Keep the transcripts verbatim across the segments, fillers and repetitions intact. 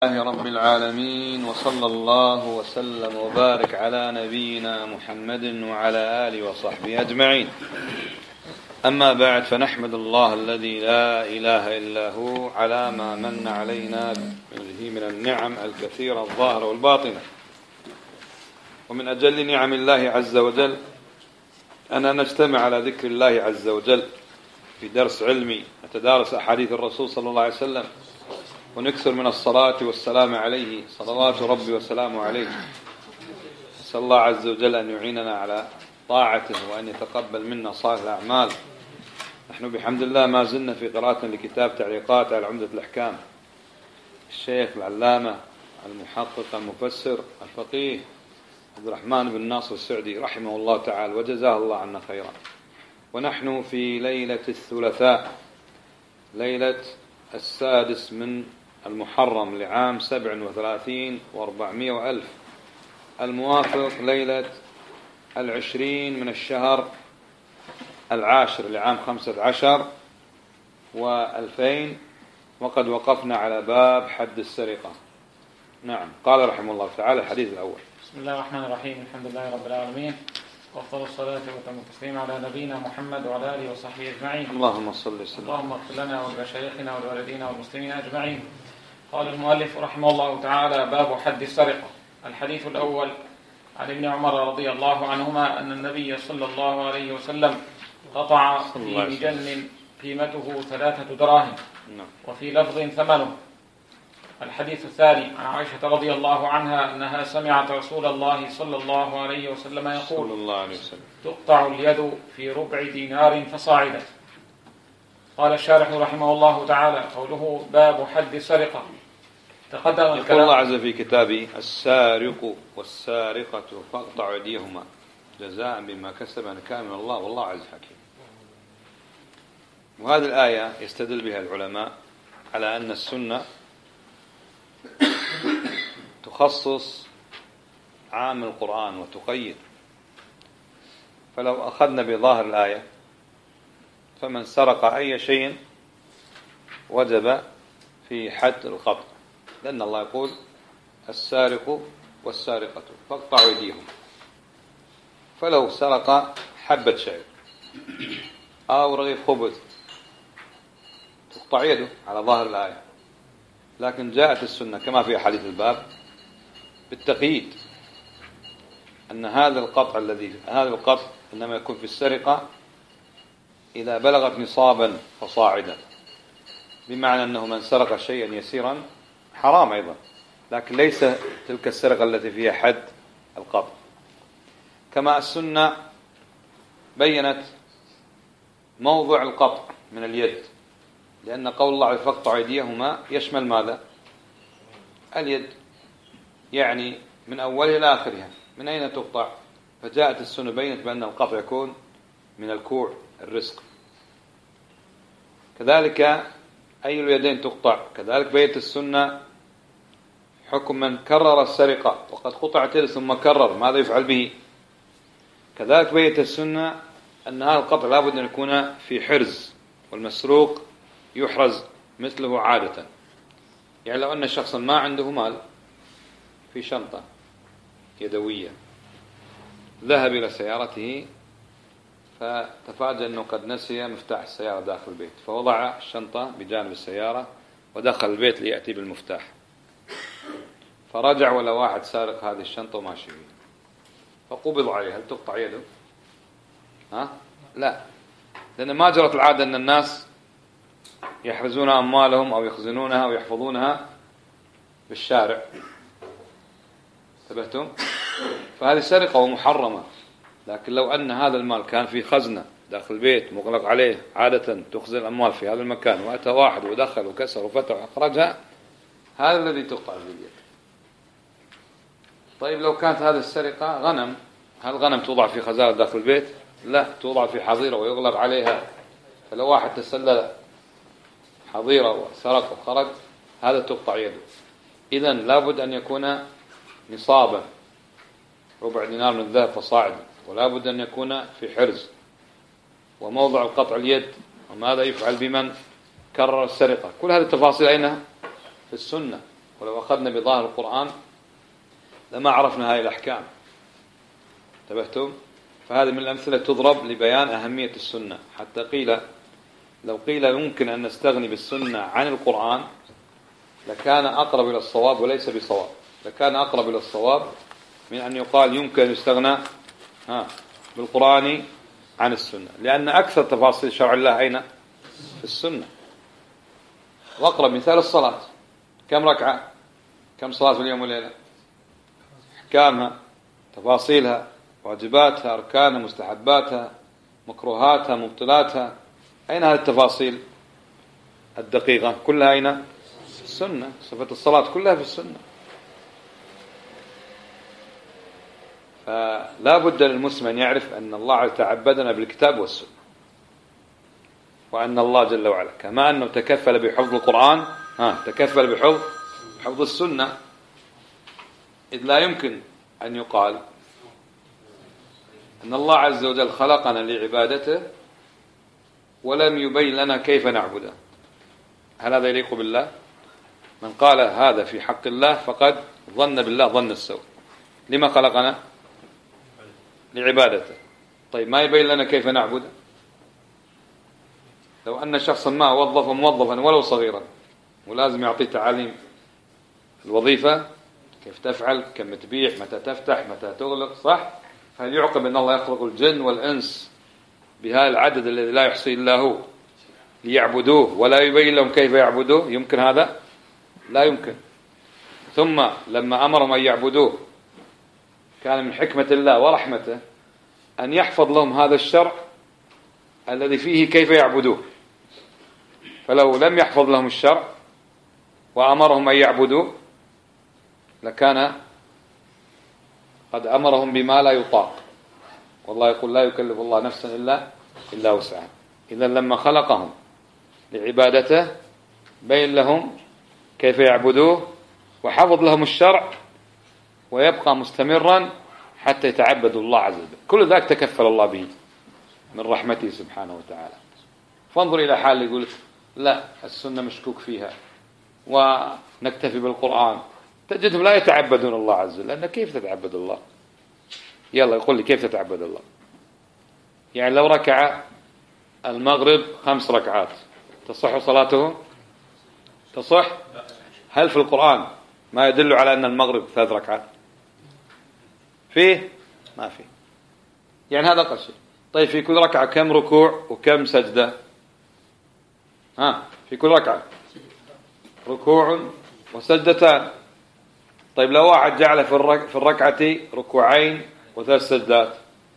الله رب العالمين، وصلى الله وسلم وبارك على نبينا محمد وعلى آله وصحبه أجمعين. أما بعد، فنحمد الله الذي لا إله إلا هو على ما من علينا به من النعم الكثيرة الظاهرة والباطنة. ومن أجل نعم الله عز وجل أن نجتمع على ذكر الله عز وجل في درس علمي، نتدارس أحاديث الرسول صلى الله عليه وسلم، ونكثر من الصلاة والسلام عليه صلوات ربي وسلامه عليه. نسأل الله عز وجل أن يعيننا على طاعته وأن يتقبل منا صالح الأعمال. نحن بحمد الله ما زلنا في قراءتنا لكتاب تعليقات على عمدة الأحكام الشيخ العلامة المحقق المفسر الفقيه عبد الرحمن بن ناصر السعدي رحمه الله تعالى وجزاه الله عنا خيرا. ونحن في ليلة الثلاثاء، ليلة السادس من المحرم لعام سبع وثلاثين واربعمائة وألف، الموافق ليلة العشرين من الشهر العاشر لعام خمسة عشر وألفين، وقد وقفنا على باب حد السرقة. نعم، قال رحمه الله تعالى الحديث الأول. بسم الله الرحمن الرحيم، الحمد لله رب العالمين، وأفضل الصلاة وتم التسليم على نبينا محمد وعلى آله وصحبه أجمعين. اللهم صل وسلم. اللهم اغفر لنا ولمشايخنا ولوالدينا والمسلمين أجمعين. قال المؤلف رحمه الله تعالى: باب حد السرقة. الحديث الأول عن ابن عمر رضي الله عنهما أن النبي صلى الله عليه وسلم قطع في مجن قيمته ثلاثة دراهم، وفي لفظ ثمنه. الحديث الثاني عن عائشة رضي الله عنها أنها سمعت رسول الله صلى الله عليه وسلم يقول: صلى الله عليه وسلم: تقطع اليد في ربع دينار فصاعدا. قال الشارح رحمه الله تعالى: قوله باب حد السرقة تقدم الكلام. يقول الله عز في كتابه: السارق والسارقة فاقطعوا أيديهما جزاء بما كسبا نكالا من الله والله عز حكيم. وهذه الآية يستدل بها العلماء على أن السنة تخصص عام القرآن وتقيد. فلو أخذنا بظاهر الآية فمن سرق أي شيء وجب في حد القطع، لأن الله يقول: السارق والسارقة فاقطعوا أيديهم. فلو سرق حبة شعير أو رغيف خبز تقطع يده على ظاهر الآية. لكن جاءت السنة كما في حديث الباب بالتقييد أن هذا القطع الذي هذا القطع إنما يكون في السرقة إذا بلغت نصابا فصاعدا، بمعنى أنه من سرق شيئا يسيرا حرام أيضا، لكن ليس تلك السرقة التي فيها حد القطع. كما السنة بينت موضع القطع من اليد، لأن قول الله: فاقطعوا أيديهما يشمل ماذا؟ اليد، يعني من أولها إلى آخرها. من أين تقطع؟ فجاءت السنة بينت بأن القطع يكون من الكوع الرزق. كذلك أي اليدين تقطع. كذلك بينت السنة حكم من كرر السرقة وقد قطعت يده ثم كرر، ماذا يفعل به؟ كذلك بينت السنة أن هذا القطع لابد أن يكون في حرز، والمسروق يحرز مثله عادة. يعني لو أن شخصا ما عنده مال في شنطة يدوية، ذهب إلى سيارته فتفاجأ أنه قد نسي مفتاح السيارة داخل البيت، فوضع الشنطة بجانب السيارة ودخل البيت ليأتي بالمفتاح، فرجع ولا واحد سارق هذه الشنطة وماشي فيها، فقبض عليه. هل تقطع يده؟ ها؟ لا، لأن ما جرت العادة أن الناس يحرزون أموالهم أو يخزنونها أو يحفظونها بالشارع. انتبهتم؟ فهذه سرقة ومحرمة. لكن لو أن هذا المال كان في خزنة داخل البيت مغلق عليه، عادة تخزن الأموال في هذا المكان، وأتى واحد ودخل وكسر وفتح وأخرجها، هذا الذي تقطع باليد. طيب لو كانت هذه السرقة غنم، هل الغنم توضع في خزانة داخل البيت؟ لا، توضع في حظيرة ويغلق عليها. فلو واحد تسلل حظيرة وسرق وخرج، هذا تقطع يده. إذن لابد أن يكون نصابا ربع دينار من الذهب فصاعدا، ولا بد أن يكون في حرز. وموضع القطع اليد، وماذا يفعل بمن كرر السرقة، كل هذه التفاصيل أين؟ في السنة. ولو أخذنا بظاهر القرآن لما عرفنا هذه الأحكام. انتبهتم؟ فهذه من الأمثلة تضرب لبيان أهمية السنة. حتى قيل لو قيل يمكن أن نستغني بالسنة عن القرآن لكان أقرب إلى الصواب وليس بصواب، لكان أقرب إلى الصواب من أن يقال يمكن أن يستغنى ها بالقرآن عن السنة، لأن أكثر تفاصيل شرع الله أين؟ في السنة. وأقرب مثال الصلاة، كم ركعة؟ كم صلاة في اليوم والليلة؟ أحكامها، تفاصيلها، واجباتها، أركانها، مستحباتها، مكروهاتها، مبطلاتها، أين هذه التفاصيل الدقيقة؟ كلها أين؟ السنة. صفة الصلاة كلها في السنة. فلا بد للمسلم أن يعرف أن الله تعبدنا بالكتاب والسنة، وأن الله جل وعلا كما أنه تكفل بحفظ القرآن ها تكفل بحفظ حفظ السنة، إذ لا يمكن أن يقال أن الله عز وجل خلقنا لعبادته ولم يبين لنا كيف نعبده. هل هذا يليق بالله؟ من قال هذا في حق الله فقد ظن بالله ظن السوء. لما خلقنا؟ لعبادته. طيب ما يبين لنا كيف نعبده؟ لو أن شخصا ما وظف موظفا ولو صغيرا ولازم يعطيه تعاليم الوظيفة، كيف تفعل، كم تبيع، متى تفتح، متى تغلق، صح؟ هل يعقب أن الله يخلق الجن والإنس بهذا العدد الذي لا يحصي إلا هو ليعبدوه ولا يبين لهم كيف يعبدوه؟ يمكن هذا؟ لا يمكن. ثم لما أمرهم أن يعبدوه كان من حكمة الله ورحمته أن يحفظ لهم هذا الشرع الذي فيه كيف يعبدوه. فلو لم يحفظ لهم الشرع وأمرهم أن يعبدوه لكان قد أمرهم بما لا يطاق، والله يقول لا يكلف الله نفسا إلا إلا وسعها. إذا لما خلقهم لعبادته بين لهم كيف يعبدوه وحفظ لهم الشرع ويبقى مستمرا حتى يتعبدوا الله عز وجل. كل ذلك تكفل الله به من رحمته سبحانه وتعالى. فانظر إلى حال يقول لا السنة مشكوك فيها ونكتفي بالقرآن، تجدهم لا يتعبدون الله عز وجل. لأن كيف تتعبد الله؟ يلا يقول لي كيف تتعبد الله؟ يعني لو ركع المغرب خمس ركعات تصح صلاته؟ تصح؟ هل في القرآن ما يدل على أن المغرب ثلاث ركعات؟ فيه؟ ما فيه. يعني هذا أقل شيء. طيب في كل ركعة كم ركوع وكم سجدة؟ ها في كل ركعة ركوع وسجدتان. طيب لو واحد جعل في الركعة ركوعين وثلاث سجدات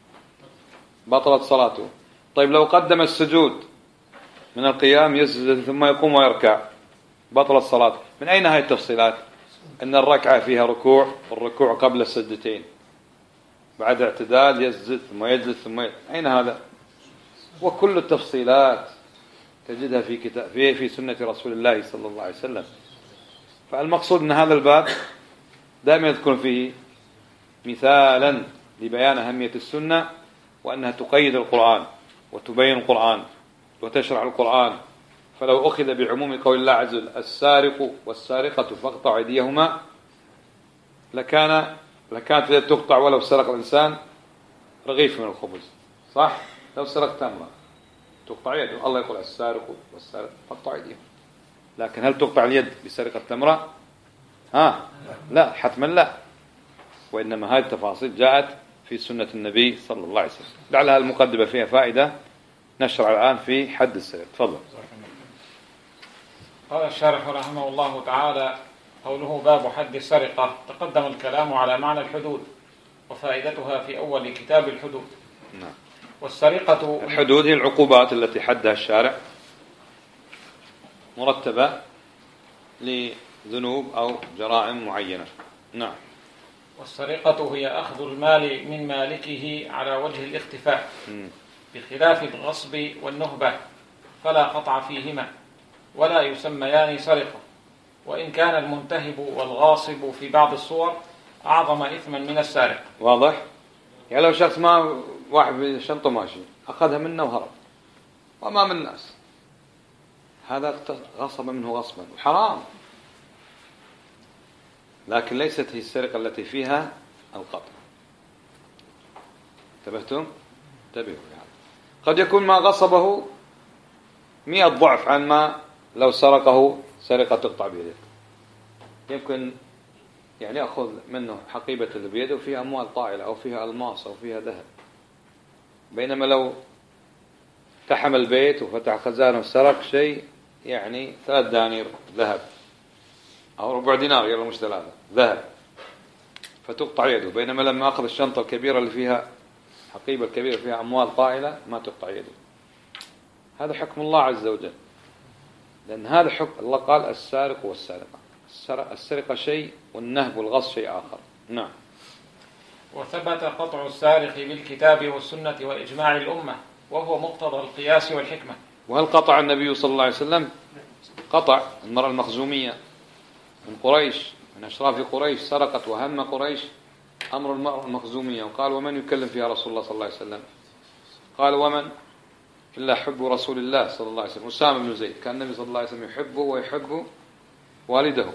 بطلت صلاته. طيب لو قدم السجود من القيام يسجد ثم يقوم ويركع بطلت صلاته. من أين هذه التفصيلات؟ أن الركعة فيها ركوع، والركوع قبل السجدتين، بعد اعتدال يسجد ثم يجلس ثم يجلس. أين هذا؟ وكل التفصيلات تجدها في كتاب في في سنة رسول الله صلى الله عليه وسلم. فالمقصود أن هذا الباب دائما يذكر فيه مثالا لبيان أهمية السنة وأنها تقيد القرآن وتبين القرآن وتشرح القرآن. فلو أخذ بعموم قول الله عز وجل السارق والسارقة فاقطعوا أيديهما لكان لكانت تقطع ولو سرق الإنسان رغيف من الخبز، صح؟ لو سرق تمرة تقطع يده. الله يقول السارق والسارقة فاقطعوا أيديهم. لكن هل تقطع اليد بسرقة تمرة؟ ها لا، حتما لا. وإنما هذه التفاصيل جاءت في سنة النبي صلى الله عليه وسلم. لعلها المقدمة فيها فائدة. نشرع الآن في حد السرقة. تفضل. قال الشارح رحمه الله تعالى: قوله باب حد السرقة. تقدم الكلام على معنى الحدود وفائدتها في أول كتاب الحدود. نعم. والسرقة الحدود هي العقوبات التي حدها الشارع مرتبة لذنوب أو جرائم معينة. نعم. والسرقة هي أخذ المال من مالكه على وجه الاختفاء بخلاف الغصب والنهبة، فلا قطع فيهما ولا يسميان سرقة، وإن كان المنتهب والغاصب في بعض الصور أعظم إثما من السارق. واضح؟ يعني لو شخص ما واحد بشنطه ماشي أخذها منه وهرب وأمام الناس، هذا غصب منه غصبا وحرام. لكن ليست هي السرقة التي فيها القطع. انتبهتم؟ انتبهوا يعني. قد يكون ما غصبه مئة ضعف عن ما لو سرقه سرقة تقطع بيده. يمكن يعني يأخذ منه حقيبة اللي بيده وفيها أموال طائلة أو فيها ألماس أو فيها ذهب، بينما لو اقتحم البيت وفتح خزانه وسرق شيء يعني ثلاث دنانير ذهب أو ربع دينار، يلا مش ثلاثة ذهب، فتقطع يده. بينما لما أخذ الشنطة الكبيرة اللي فيها حقيبة الكبيرة فيها أموال طائلة ما تقطع يده. هذا حكم الله عز وجل، لأن هذا حكم الله قال السارق والسارقة. السرقة شيء والنهب والغصب شيء آخر. نعم. وثبت قطع السارق بالكتاب والسنة وإجماع الأمة، وهو مقتضى القياس والحكمة. وهل قطع النبي صلى الله عليه وسلم؟ قطع المرأة المخزومية من قريش، من أشراف قريش، سرقت وهم قريش أمر المرأة المخزومية، وقال ومن يكلم فيها رسول الله صلى الله عليه وسلم؟ قال ومن إلا حب رسول الله صلى الله عليه وسلم. أسامة بن زيد كان النبي صلى الله عليه وسلم يحبه ويحب والده.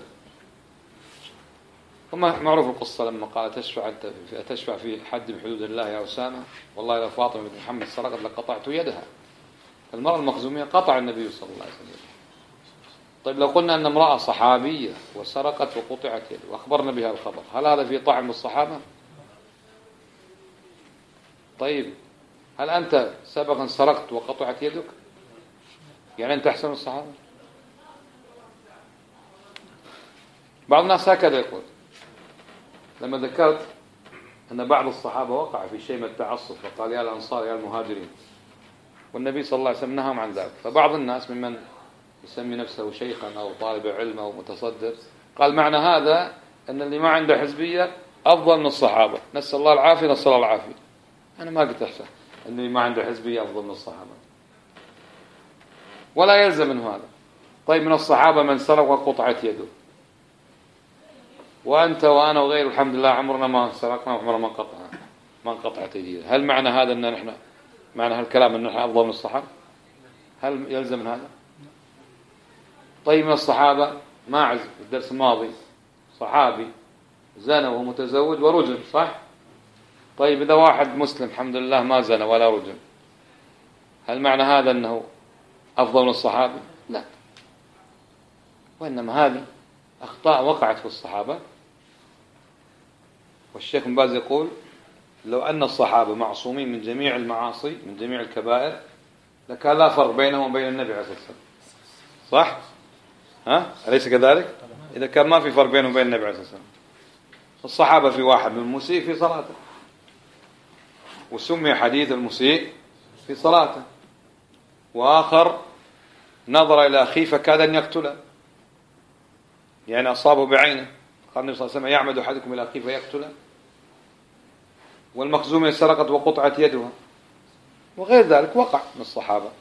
وما معروف القصة لما قال تشفع تشفع في حد من حدود الله يا أسامة، والله لو فاطمة بنت محمد سرقت لقطعت يدها. المرأة المخزومية قطع النبي صلى الله عليه وسلم. طيب لو قلنا أن امرأة صحابية وسرقت وقطعت يده وأخبرنا بها الخبر، هل هذا فيه طعن بالصحابة؟ طيب هل أنت سبقا سرقت وقطعت يدك؟ يعني أنت أحسن من الصحابة؟ بعض الناس هكذا يقول. لما ذكرت أن بعض الصحابة وقع في شيء من التعصب فقال يا الأنصار يا المهاجرين، والنبي صلى الله عليه وسلم نهاهم عن ذلك، فبعض الناس ممن يسمي نفسه شيخا أو طالب علم أو متصدر قال معنى هذا أن اللي ما عنده حزبية أفضل من الصحابة. نسأل الله العافية، نسأل الله العافية. أنا ما قلت أحسن أن اللي ما عنده حزبية أفضل من الصحابة، ولا يلزم من هذا. طيب من الصحابة من سرق وقطعت يده، وأنت وأنا وغير الحمد لله عمرنا ما سرقنا وعمرنا ما قطعنا ما انقطعت يدينا، هل معنى هذا أن نحن معنى هالكلام أن نحن أفضل من الصحابة؟ هل يلزم من هذا؟ طيب من الصحابة ماعز الدرس الماضي صحابي زنى وهو متزوج ورجم، صح؟ طيب إذا واحد مسلم الحمد لله ما زنى ولا رجم، هل معنى هذا أنه أفضل من الصحابة؟ لا، وإنما هذه أخطاء وقعت في الصحابة. والشيخ بن باز يقول لو أن الصحابة معصومين من جميع المعاصي من جميع الكبائر لكان لا فرق بينهم وبين النبي عليه الصلاة والسلام، صح؟ ها؟ أليس كذلك؟ إذا كان ما في فرق بينهم وبين النبي عليه الصلاة والسلام. الصحابة في واحد من المسيء في صلاته، وسمي حديث المسيء في صلاته، وآخر نظر إلى أخيه فكاد أن يقتله، يعني أصابه بعينه، قال النبي صلى الله عليه وسلم يعمد أحدكم إلى أخيه فيقتله. والمخزومية سرقت وقطعت يدها، وغير ذلك وقع من الصحابة.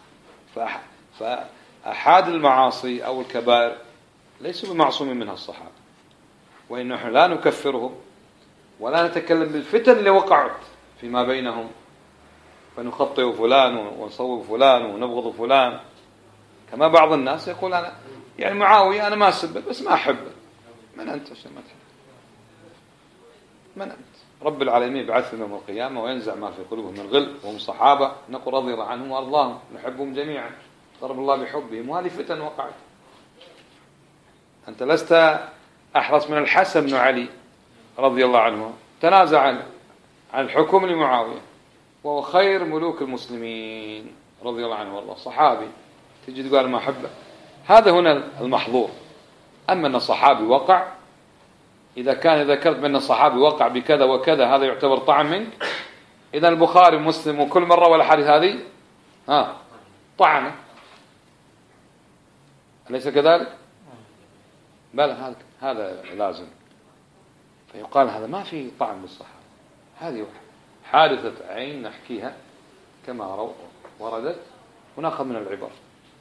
فأحد المعاصي أو الكبائر ليسوا بمعصومين منها الصحابة، وإن نحن لا نكفرهم ولا نتكلم بالفتن اللي وقعت فيما بينهم فنخطئ فلان ونصوب فلان ونبغض فلان، كما بعض الناس يقول أنا يعني معاوية أنا ما أسبه بس ما أحبه. من أنت عشان ما تحب؟ من أنت؟ رب العالمين بعثنا يوم القيامة وينزع ما في قلوبهم من غل، وهم صحابة نقول رضي الله عنهم وأرضاهم نحبهم جميعا ضرب الله بحبهم، وهذه فتن وقعت. أنت لست أحرص من الحسن بن علي رضي الله عنه، تنازع عن عن الحكم لمعاوية وهو خير ملوك المسلمين رضي الله عنه والله صحابي، تجي تقول ما أحبه. هذا هنا المحظور. أما أن صحابي وقع، إذا كان ذكرت بأن الصحابي وقع بكذا وكذا هذا يعتبر طعن منك. إذا البخاري ومسلم وكل مرة والحديث هذه ها طعنه، أليس كذلك؟ بل هذا هذا لازم. فيقال هذا ما في طعن بالصحابة، هذه حادثة عين نحكيها كما وردت ونأخذ من العبر.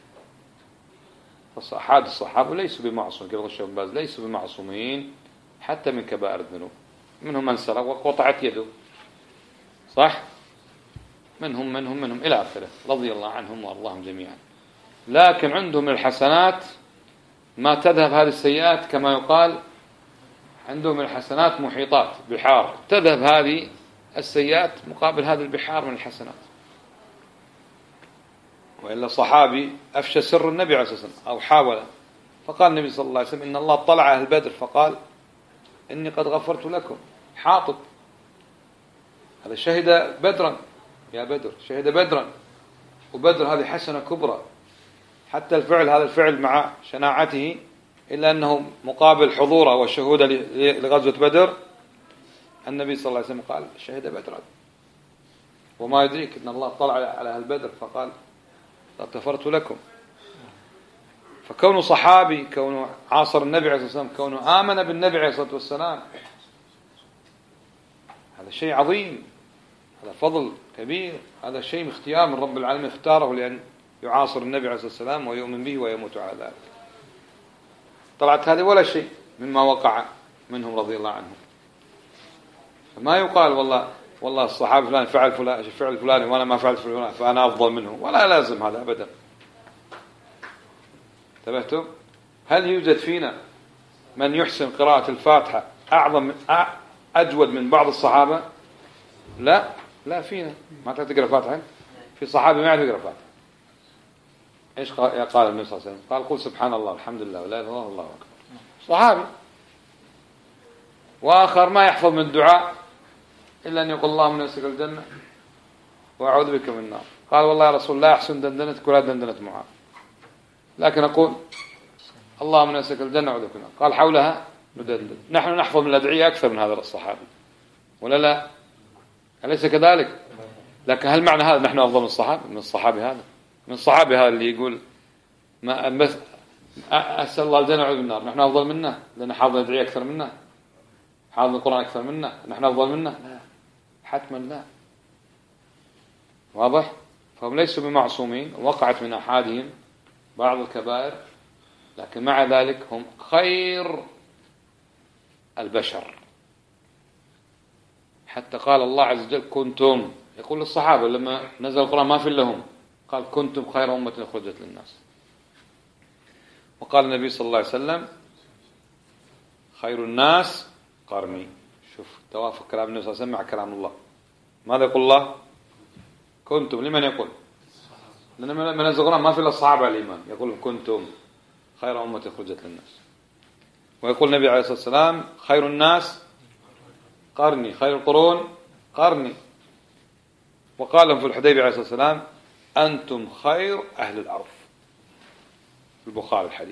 فأحد الصحابة ليسوا بمعصومين كما قال الشيخ باز، ليسوا بمعصومين حتى من كبائر الذنوب. منهم من سرق وقطعت يده، صح؟ منهم منهم منهم إلى آخره رضي الله عنهم وأرضاهم جميعا. لكن عندهم من الحسنات ما تذهب هذه السيئات كما يقال عندهم الحسنات محيطات بحار، تذهب هذه السيئات مقابل هذه البحار من الحسنات. وإلا صحابي أفشى سر النبي عليه الصلاة والسلام أو حاول، فقال النبي صلى الله عليه وسلم إن الله اطلع أهل بدر فقال إني قد غفرت لكم. حاطب هذا شهد بدرا، يا بدر شهد بدرا، وبدر هذه حسنة كبرى، حتى الفعل هذا الفعل مع شناعته إلا أنه مقابل حضوره وشهوده لغزوة بدر النبي صلى الله عليه وسلم قال شهد بدرا. وما يدريك أن الله طلع على أهل بدر فقال غفرت لكم. فكونه صحابي، كونه عاصر النبي عليه الصلاة والسلام، كونه آمن بالنبي عليه الصلاة والسلام، هذا شيء عظيم، هذا فضل كبير، هذا شيء اختيار من رب العالمين، اختاره لأن يعاصر النبي عليه الصلاة والسلام ويؤمن به ويموت على ذلك. طلعت هذه ولا شيء مما وقع منهم رضي الله عنهم. فما يقال والله والله الصحابي فلان فعل فلان فعل فلان وأنا ما فعلت فلان فأنا أفضل منه، ولا لازم هذا أبدا. انتبهتم؟ هل يوجد فينا من يحسن قراءة الفاتحة أعظم أجود من بعض الصحابة؟ لا لا فينا. ما تعرف تقرأ فاتحة؟ في صحابي ما يعرف يقرأ فاتحة. إيش قال النبي صلى الله عليه وسلم؟ قال قل سبحان الله الحمد لله ولا إله إلا الله والله أكبر. صحابي. وآخر ما يحفظ من الدعاء إلا أن يقول اللهم إني أسألك الجنة وأعوذ بك من النار. قال والله يا رسول الله أحسن دندنتك ولا دندنة معاذ، لكن أقول اللهم إني أسألك الجنة وأعوذ بك من النار. قال حولها ندندن. نحن نحفظ من الأدعية أكثر من هذا الصحابي ولا لا؟ أليس كذلك؟ لكن هل معنى هذا نحن أفضل من الصحابي؟ من الصحابي هذا من الصحابي هذا اللي يقول ما بس أسأل الله الجنة وأعوذ بالنار، نحن أفضل منه لأن حافظ الأدعية أكثر منه، حافظ القرآن أكثر منه، نحن أفضل منه؟ لا حتما لا. واضح؟ فهم ليسوا بمعصومين، وقعت من أحدهم بعض الكبائر، لكن مع ذلك هم خير البشر. حتى قال الله عز وجل كنتم، يقول للصحابة لما نزل القرآن ما في لهم، قال كنتم خير أمة أخرجت للناس. وقال النبي صلى الله عليه وسلم خير الناس قرني. شوف توافق كلام النبي صلى الله عليه وسلم مع كلام الله. ماذا يقول الله؟ كنتم. لمن يقول؟ لأن من نزل القرآن ما في إلا الصحابة على الإيمان، يقول كنتم خير أمة أخرجت للناس. ويقول النبي عليه الصلاة والسلام خير الناس قرني، خير القرون قرني. وقال لهم في الحديبية عليه الصلاة والسلام أنتم خير أهل الأرض، في البخاري الحديث.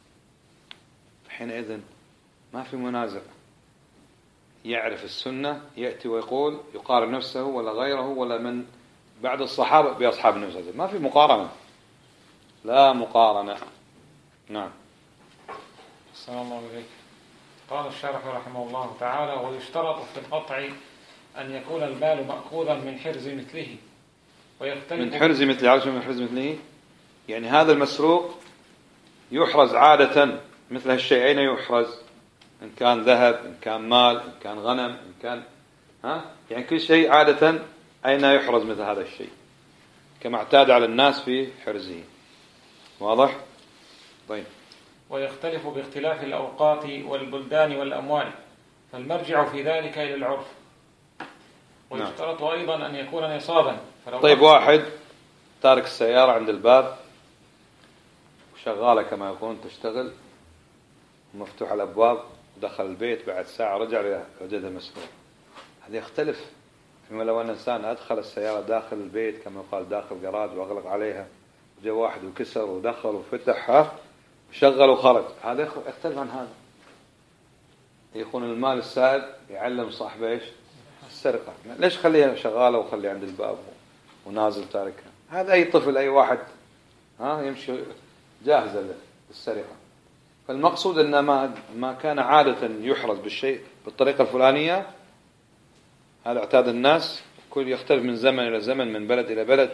حينئذ ما في منازع، يعرف السنة يأتي ويقول يقارن نفسه ولا غيره ولا من بعد الصحابة بأصحاب النبي صلى الله عليه وسلم، ما في مقارنة، لا مقارنة. نعم. السلام الله عليكم. قال الشارح رحمه الله تعالى ويشترط في القطع أن يكون المال مأخوذا من حرز مثله ويختلف من حرز مثله. عارف من حرز مثله؟ يعني هذا المسروق يحرز عادة مثل هالشيء. أين يحرز؟ إن كان ذهب، إن كان مال، إن كان غنم، إن كان ها يعني كل شيء عادة أين يحرز مثل هذا الشيء كما اعتاد على الناس في حرزه. واضح؟ طيب. ويختلف باختلاف الأوقات والبلدان والأموال، فالمرجع في ذلك إلى العرف. ويشترط نعم. أيضا أن يكون نصابا. طيب واحد تارك السيارة عند الباب وشغالة كما يقولون تشتغل ومفتوح الأبواب ودخل البيت بعد ساعة رجع وجدها مسروق، هذا يختلف فيما لو أن إنسان أدخل السيارة داخل البيت كما يقال داخل جراج وأغلق عليها وجاء واحد وكسر ودخل وفتحها وشغل وخرج، هذا يختلف عن هذا. يكون المال السائد يعلم صاحبه إيش؟ السرقة. ليش خليها شغالة وخلي عند الباب ونازل تاركها؟ هذا أي طفل أي واحد ها يمشي جاهزة للسرقة. فالمقصود أن ما ما كان عادة يحرز بالشيء بالطريقة الفلانية هذا اعتاد الناس، كل يختلف من زمن إلى زمن من بلد إلى بلد.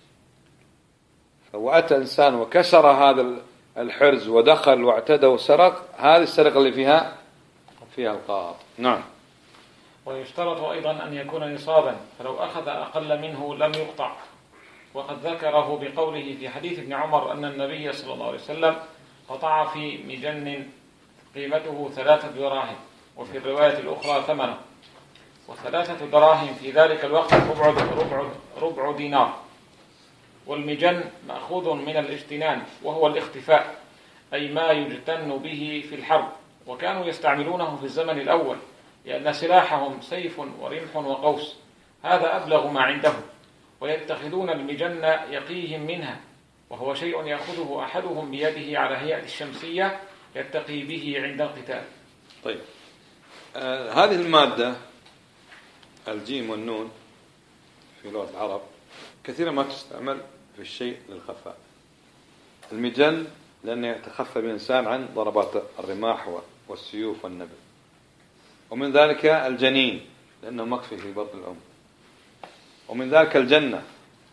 فوأتى إنسان وكسر هذا الحرز ودخل واعتدى وسرق، هذه السرقة اللي فيها فيها القاط. نعم. ويشترط أيضا أن يكون نصابا، فلو أخذ أقل منه لم يقطع. وقد ذكره بقوله في حديث ابن عمر أن النبي صلى الله عليه وسلم قطع في مجن قيمته ثلاثة دراهم وفي الرواية الأخرى ثمنه. وثلاثة دراهم في ذلك الوقت ربع, ربع, ربع دينار. والمجن مأخوذ من الاجتنان وهو الاختفاء، أي ما يجتن به في الحرب، وكانوا يستعملونه في الزمن الأول لأن سلاحهم سيف ورمح وقوس، هذا أبلغ ما عندهم، ويتخذون المجن يقيهم منها، وهو شيء يأخذه أحدهم بيده على هيئة الشمسية يتقي به عند القتال. طيب، آه هذه المادة الجيم والنون في لغة العرب كثيرا ما تستعمل في الشيء للخفاء. المجن لأنه يتخفى الإنسان عن ضربات الرماح والسيوف والنبل، ومن ذلك الجنين لأنه مخفي في بطن الأم، ومن ذلك الجنة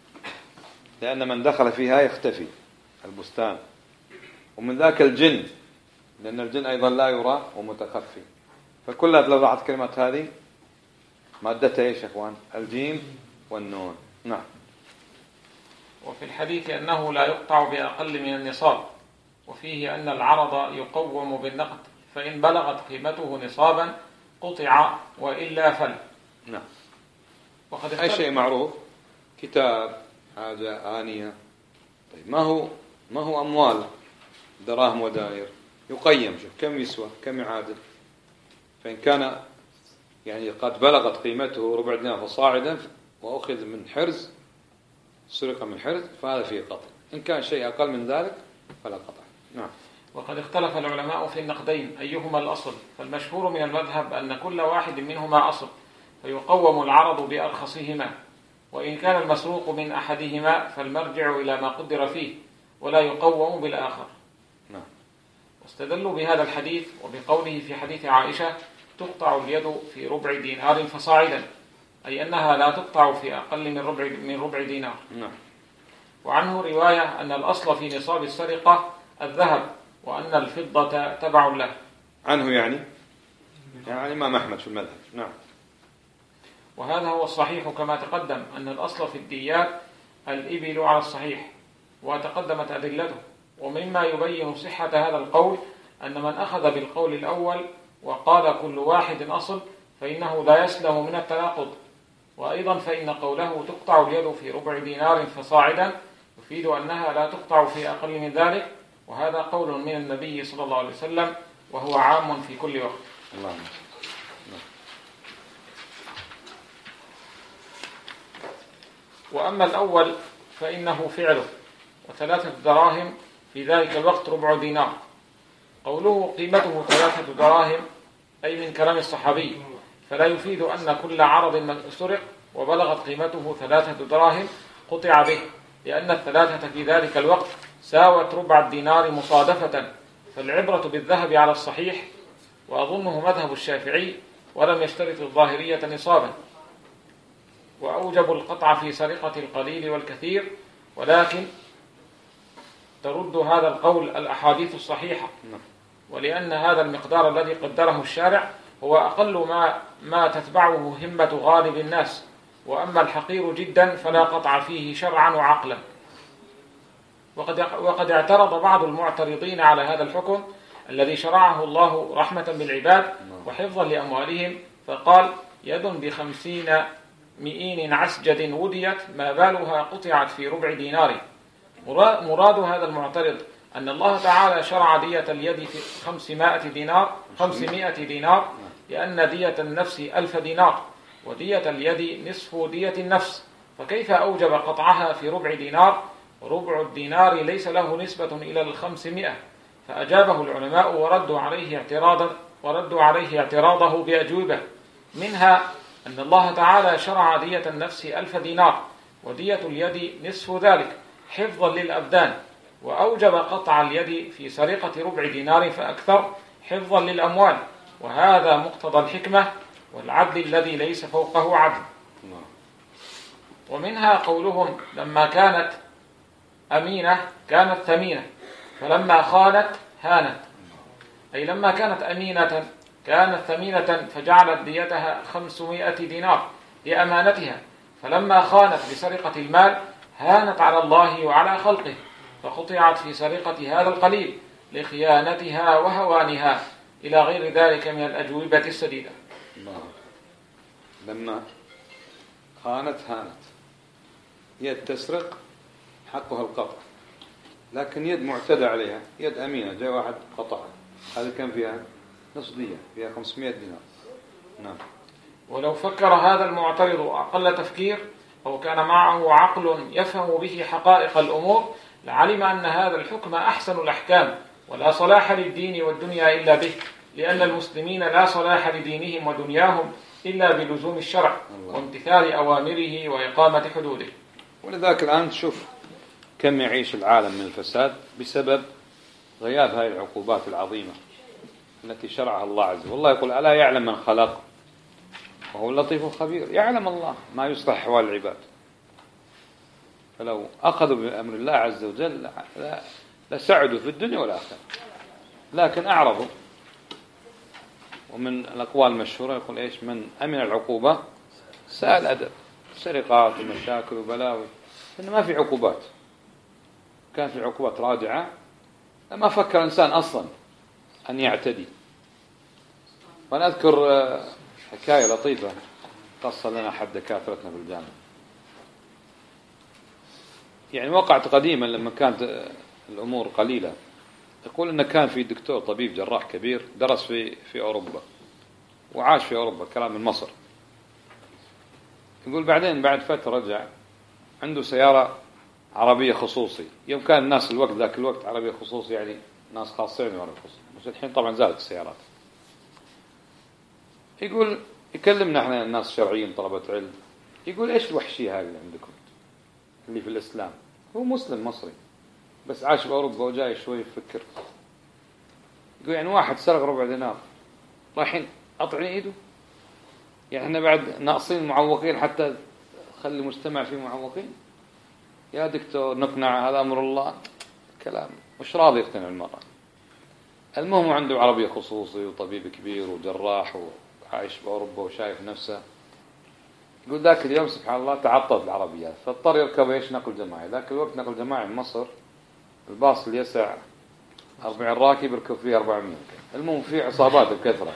لأن من دخل فيها يختفي البستان، ومن ذلك الجن لأن الجن أيضا لا يرى ومتخفي. فكلها لو ضعت كلمة هذه مادتها ايش يا اخوان؟ الجيم والنون. نعم. وفي الحديث أنه لا يقطع بأقل من النصاب، وفيه أن العرض يقوم بالنقد، فإن بلغت قيمته نصابا قطع وإلا فل. نعم. أي شيء معروف، كتاب، حاجة، آنية. طيب ما هو ما هو أموال دراهم ودائر يقيم، شوف كم يسوى كم يعادل. فإن كان يعني قد بلغت قيمته ربع دينار فصاعدا وأخذ من حرز، سرق من حرز، فهذا فيه قطع. إن كان شيء أقل من ذلك فلا قطع. نعم. وقد اختلف العلماء في النقدين أيهما الأصل، فالمشهور من المذهب أن كل واحد منهما أصل، فيقوم العرض بأرخصهما، وإن كان المسروق من أحدهما فالمرجع إلى ما قدر فيه ولا يقوم بالآخر. نعم. واستدلوا بهذا الحديث وبقوله في حديث عائشة تقطع اليد في ربع دينار فصاعدا، أي أنها لا تقطع في أقل من ربع, من ربع دينار. نعم. وعنه رواية أن الأصل في نصاب السرقة الذهب، وأن الفضة تبع له. عنه يعني يعني الإمام أحمد في المذهب. نعم. وهذا هو الصحيح كما تقدم أن الأصل في الديات الإبل على الصحيح، وتقدمت أدلته. ومما يبين صحة هذا القول أن من أخذ بالقول الأول وقال كل واحد أصل فإنه لا يسلم من التناقض. وأيضا فإن قوله تقطع اليد في ربع دينار فصاعدا يفيد أنها لا تقطع في أقل من ذلك، وهذا قول من النبي صلى الله عليه وسلم وهو عام في كل وقت. الله. وأما الأول فإنه فعله، وثلاثة دراهم في ذلك الوقت ربع دينار. قوله قيمته ثلاثة دراهم أي من كلام الصحابي، فلا يفيد أن كل عرض سرق وبلغت قيمته ثلاثة دراهم قطع به، لأن الثلاثة في ذلك الوقت ساوت ربع الدينار مصادفة، فالعبرة بالذهب على الصحيح، وأظنه مذهب الشافعي، ولم يشترط الظاهرية نصابا، وأوجبوا القطع في سرقة القليل والكثير، ولكن ترد هذا القول الأحاديث الصحيحة، ولأن هذا المقدار الذي قدره الشارع هو أقل ما, ما تتبعه همة غالب الناس، وأما الحقير جدا فلا قطع فيه شرعا وعقلا. وقد, وقد اعترض بعض المعترضين على هذا الحكم الذي شرعه الله رحمة بالعباد وحفظا لأموالهم، فقال يد بخمسين مئين عسجد وديت ما بالها قطعت في ربع دينار. مراد هذا المعترض أن الله تعالى شرع دية اليد في خمسمائة دينار خمسمائة دينار لأن دية النفس ألف دينار، ودية اليد نصف دية النفس، فكيف أوجب قطعها في ربع دينار؟ ربع الدينار ليس له نسبة إلى الخمسمائة. فأجابه العلماء وردوا عليه اعتراضا وردوا عليه اعتراضه بأجوبة، منها أن الله تعالى شرع دية النفس ألف دينار، ودية اليد نصف ذلك حفظا للأبدان، وأوجب قطع اليد في سرقة ربع دينار فأكثر حفظا للأموال، وهذا مقتضى الحكمة والعدل الذي ليس فوقه عدل. ومنها قولهم لما كانت أمينة كانت ثمينة، فلما خانت هانت، أي لما كانت أمينة كانت ثمينة فجعلت ديتها خمسمائة دينار لأمانتها، فلما خانت بسرقة المال هانت على الله وعلى خلقه، فقطعت في سرقة هذا القليل لخيانتها وهوانها، إلى غير ذلك من الأجوبة السديدة. الله. لما خانت هانت، يد تسرق حقها القطع، لكن يد معتدى عليها، يد أمينة، جاء واحد قطعها، هذا كان فيها نصف دية، فيها خمسمائة دينار. نعم. ولو فكر هذا المعترض أقل تفكير أو كان معه عقل يفهم به حقائق الأمور لعلم أن هذا الحكم أحسن الأحكام، ولا صلاح للدين والدنيا إلا به، لأن المسلمين لا صلاح لدينهم ودنياهم إلا بلزوم الشرع وامتثال أوامره وإقامة حدوده. ولذلك الآن تشوف كم يعيش العالم من الفساد بسبب غياب هذه العقوبات العظيمة التي شرعها الله عز وجل. والله يقول ألا يعلم من خلق وهو اللطيف الخبير. يعلم الله ما يصلح أحوال العباد، فلو أخذوا بأمر الله عز وجل لسعدوا في الدنيا والآخرة، لكن أعرضوا. ومن الأقوال المشهورة يقول إيش؟ من أمن العقوبة ساء الأدب، سرقات ومشاكل وبلاوي، إنه ما في عقوبات. كان في عقوبات راجعة لما فكر إنسان أصلا أن يعتدي. وأنا أذكر حكاية لطيفة قصة لنا أحد دكاترتنا في الجامعة، يعني وقعت قديما لما كانت الأمور قليلة. يقول إن كان في دكتور طبيب جراح كبير درس في في أوروبا وعاش في أوروبا، كلام من مصر. يقول بعدين بعد فترة رجع عنده سيارة عربية خصوصي. يوم كان الناس الوقت ذاك الوقت عربية خصوصي يعني ناس خاصين وعربية خصوصي، بس الحين طبعا زادت السيارات. يقول يكلمنا احنا الناس شرعيين طلبة علم، يقول ايش الوحشية هذه اللي عندكم اللي في الإسلام؟ هو مسلم مصري بس عاش في أوروبا وجاي شوي يفكر. يقول يعني واحد سرق ربع دينار رايحين قطعني ايده؟ يعني احنا بعد ناقصين معوقين حتى خلي المجتمع فيه معوقين؟ يا دكتور نقنع هذا أمر الله. كلام مش راضي يقتنع المرة. المهم عنده عربية خصوصي وطبيب كبير وجراح وعايش في أوروبا وشايف نفسه. يقول ذاك اليوم سبحان الله تعطلت العربيات فاضطر يركب ايش؟ نقل جماعي. ذاك الوقت نقل جماعي من مصر الباص اللي يسع أربعين راكب يركب فيه أربعمائة. المهم فيه عصابات بكثرة.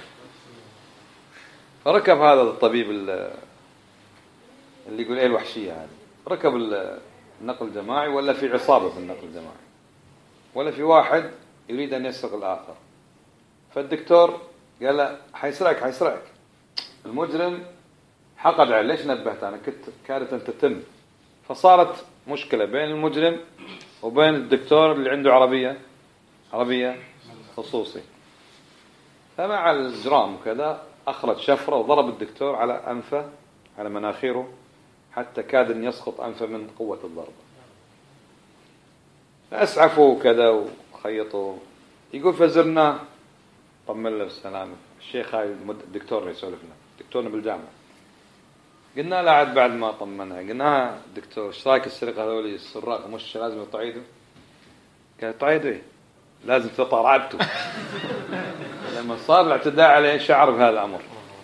فركب هذا الطبيب اللي يقول ايه الوحشية هذه، ركب النقل الجماعي ولا في عصابة في النقل الجماعي ولا في واحد يريد أن يسرق الآخر. فالدكتور قال له حيسرقك حيسرقك. المجرم حقد عليه. ليش نبهت أنا؟ كنت كادت أن تتم. فصارت مشكلة بين المجرم وبين الدكتور اللي عنده عربية عربية خصوصي. فمع الجرام وكذا أخرج شفرة وضرب الدكتور على أنفه على مناخيره حتى كاد أن يسقط أنفه من قوة الضربة. فأسعفوا كذا وخيطوا. يقول فزرناه طمن له السلامة. الشيخ هاي الدكتور يسولف لنا، دكتورنا بالجامعة. قلنا له عاد بعد ما طمنها قلنا دكتور ايش رايك السرقة هذول السراق مش لازم يطعيدوا؟ قال طعيدوا ايه؟ لازم تقطع رعبته. لما صار الاعتداء عليه شعر بهذا الأمر.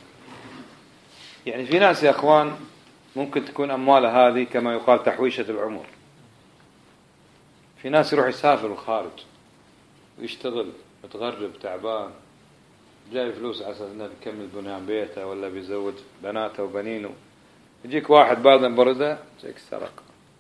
يعني في ناس يا أخوان ممكن تكون أمواله هذه كما يقال تحويشة العمر. في ناس يروح يسافر الخارج ويشتغل متغرب تعبان جاي فلوس على أساس أنه يكمل بنيان بيته ولا بيزوج بناته وبنينه. يجيك واحد باردة بردة يجيك سرق.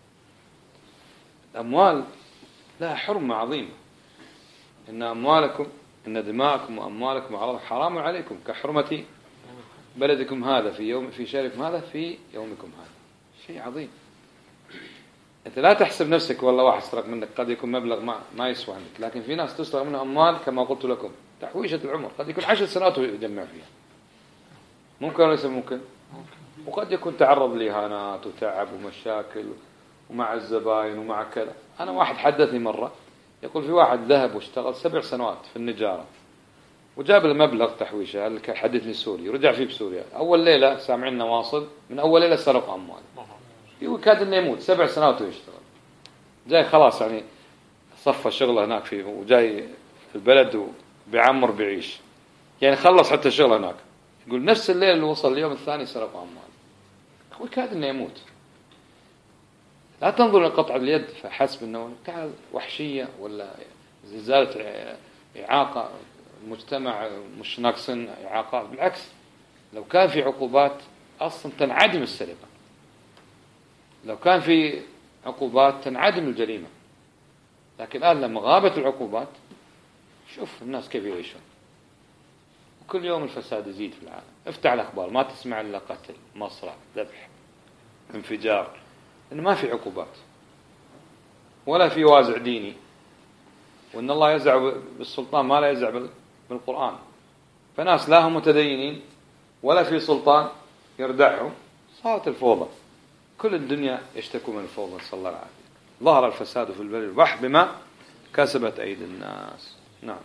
الأموال لها حرمة عظيمة. إن أموالكم إن دماءكم وأموالكم وعرضكم حرام عليكم كحرمة بلدكم هذا في يوم في شهركم هذا في يومكم هذا. شيء عظيم. أنت لا تحسب نفسك والله واحد سرق منك قد يكون مبلغ ما ما يسوى عندك، لكن في ناس تسرق منه أموال كما قلت لكم تحويشة العمر قد يكون عشر سنوات يجمع فيها. ممكن ولا ليس ممكن؟ وقد يكون تعرض لإهانات وتعب ومشاكل ومع الزباين ومع كذا. أنا واحد حدثني مرة يقول في واحد ذهب واشتغل سبع سنوات في النجارة وجاب المبلغ تحويشة اللي حدثني سوري ورجع فيه بسوريا. أول ليلة سامعين نواصل من أول ليلة سرقوا أموال. يقول كاد إنه يموت سبع سنوات ويشتغل جاي خلاص يعني صفى شغله هناك فيه وجاي في البلد وبيعمر بيعيش يعني خلص حتى الشغل هناك. يقول نفس الليل اللي وصل اليوم الثاني سرقوا أموال. أخوي كاد إنه يموت. لا تنظر لقطع اليد فحسب إنه تعال وحشية ولا زلزالة إعاقة المجتمع مش ناقصين عقاب، بالعكس لو كان في عقوبات أصلا تنعدم السرقة، لو كان في عقوبات تنعدم الجريمة. لكن الآن لما غابت العقوبات شوف الناس كيف يعيشون، وكل يوم الفساد يزيد في العالم. افتح الأخبار ما تسمع إلا قتل، مصرع، ذبح، انفجار، إنه ما في عقوبات ولا في وازع ديني، وإن الله يزع بالسلطان ما لا يزع بالقرآن. فناس لا هم متدينين ولا في سلطان يردعهم، صارت الفوضى. كل الدنيا يشتكوا من الفوضى، نسأل الله العافية. ظهر الفساد في البر والبحر بما كسبت أيدي الناس. نعم.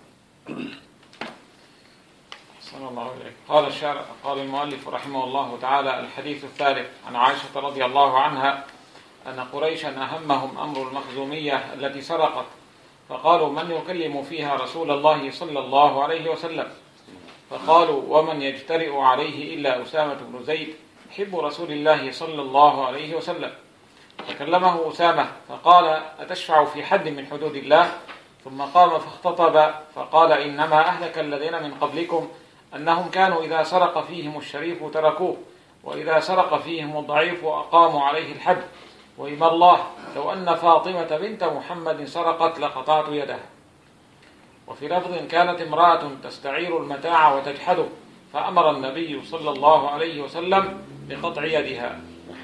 صلى الله عليه. قال الشارع قال المؤلف رحمه الله تعالى: الحديث الثالث عن عائشة رضي الله عنها أن قريشا أهمهم أمر المخزومية التي سرقت، فقالوا: من يكلم فيها رسول الله صلى الله عليه وسلم؟ فقالوا: ومن يجترئ عليه إلا أسامة بن زيد حب رسول الله صلى الله عليه وسلم. فكلمه أسامة فقال: أتشفع في حد من حدود الله؟ ثم قام فاختطب فقال: إنما أهلك الذين من قبلكم أنهم كانوا إذا سرق فيهم الشريف تركوه، وإذا سرق فيهم الضعيف أقاموا عليه الحد، وإما الله لو أن فاطمة بنت محمد سرقت لقطعت يدها. وفي لفظ: كانت امرأة تستعير المتاع وتجحده، فأمر النبي صلى الله عليه وسلم بقطع يدها.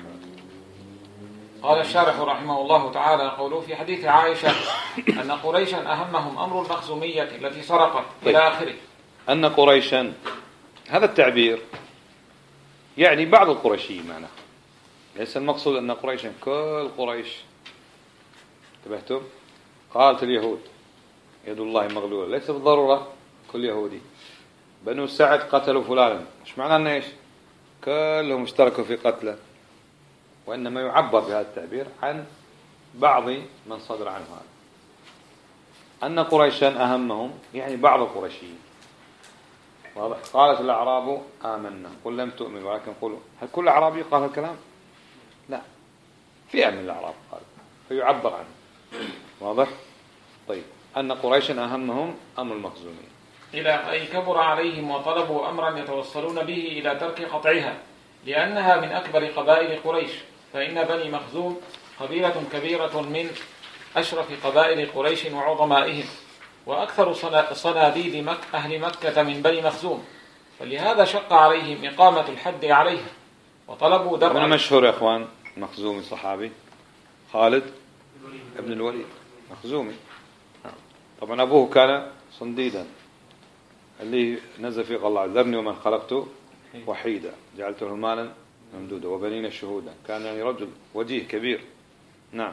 قال الشارح رحمه الله تعالى: قوله في حديث عائشة أن قريشا أهمهم أمر المخزومية التي سرقت إلى آخره. أن قريشا، هذا التعبير يعني بعض القريشيين معنا، ليس المقصود أن قريشا كل قريش. انتبهتم؟ قالت اليهود يد الله مغلولة، ليس بالضرورة كل يهودي. بنو سعد قتلوا فلانا، مش معنى أن إيش كلهم اشتركوا في قتله، وإنما يعبر بهذا التعبير عن بعض من صدر عنه هذا. أن قريشا أهمهم يعني بعض القريشيين. واضح؟ قالت الأعراب آمنا قل لم تؤمن ولكن قولوا. هل كل أعرابي قال الكلام؟ لا، فئة من الأعراب قال، فيعبر عنه. واضح؟ طيب، أن قريشا أهمهم أمر المخزومية إلى أي كبر عليهم وطلبوا أمرا يتوصلون به إلى ترك قطعها، لأنها من أكبر قبائل قريش، فإن بني مخزوم قبيلة كبيرة من أشرف قبائل قريش وعظمائهم، وأكثر صناديد مك أهل مكة من بني مخزوم، فلهذا شق عليهم إقامة الحد عليها، وطلبوا درء. من مشهور يا أخوان مخزومي صحابي؟ خالد ابن الوليد مخزومي. طبعا أبوه كان صنديدا، اللي نزل في الله: ذرني ومن خلقته وحيدا جعلته مالا ممدودا وبنين شهودا. كان يعني رجل وجيه كبير. نعم.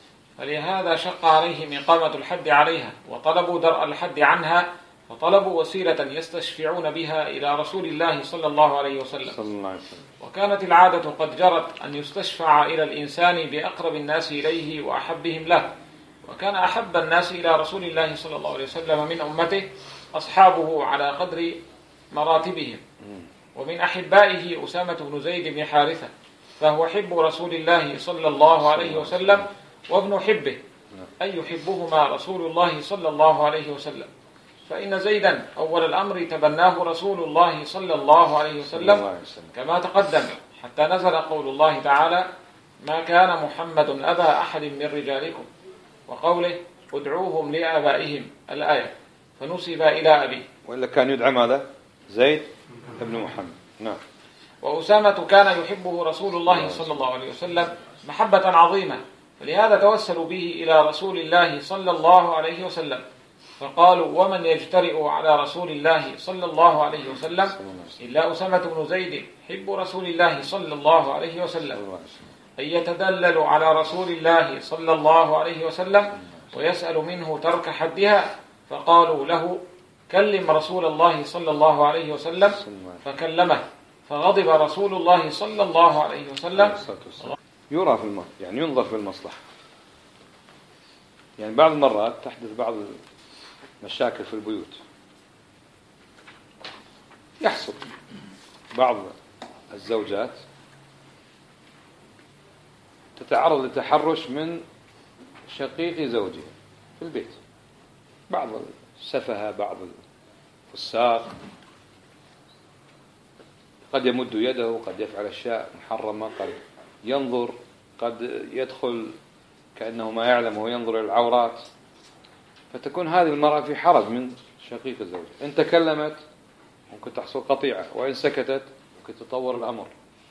فلهذا شق عليهم إقامة الحد عليها، وطلبوا درء الحد عنها، وطلبوا وسيلة يستشفعون بها إلى رسول الله صلى الله عليه وسلم. صلى الله عليه وسلم. وكانت العادة قد جرت أن يستشفع إلى الإنسان بأقرب الناس إليه وأحبهم له، وكان أحب الناس إلى رسول الله صلى الله عليه وسلم من أمته أصحابه على قدر مراتبهم. ومن أحبائه أسامة بن زيد بن حارثة، فهو حب رسول الله صلى الله عليه وسلم وابن حبه، أي يحبهما رسول الله صلى الله عليه وسلم. فإن زيدا أول الأمر تبناه رسول الله صلى الله عليه وسلم كما تقدم، حتى نزل قول الله تعالى: ما كان محمد أبا أحد من رجالكم، وقوله: ادعوهم لآبائهم الآية، فنسب إلى أبيه. وإلا كان يدعى ماذا؟ زيد ابن محمد. نعم. وأسامة كان يحبه رسول الله صلى الله عليه وسلم محبة عظيمة، فلهذا توسلوا به إلى رسول الله صلى الله عليه وسلم، فقالوا: ومن يجترئ على رسول الله صلى الله عليه وسلم إلا أسامة بن زيد حب رسول الله صلى الله عليه وسلم، أي يتدلل على رسول الله صلى الله عليه وسلم ويسأل منه ترك حدها. فقالوا له: كلم رسول الله صلى الله عليه وسلم، فكلمه، فغضب رسول الله صلى الله عليه وسلم. يرى في المصلحة، يعني ينظر في المصلحة. يعني بعض المرات تحدث بعض المشاكل في البيوت، يحصل بعض الزوجات تتعرض لتحرش من شقيق زوجها في البيت، بعض السفهة، بعض فساق، قد يمد يده، قد يفعل أشياء محرمة، قد ينظر، قد يدخل كأنه ما يعلم وهو ينظر إلى العورات، فتكون هذه المرأة في حرج من شقيق الزوج. إن تكلمت ممكن تحصل قطيعة، وإن سكتت ممكن تطور الأمر.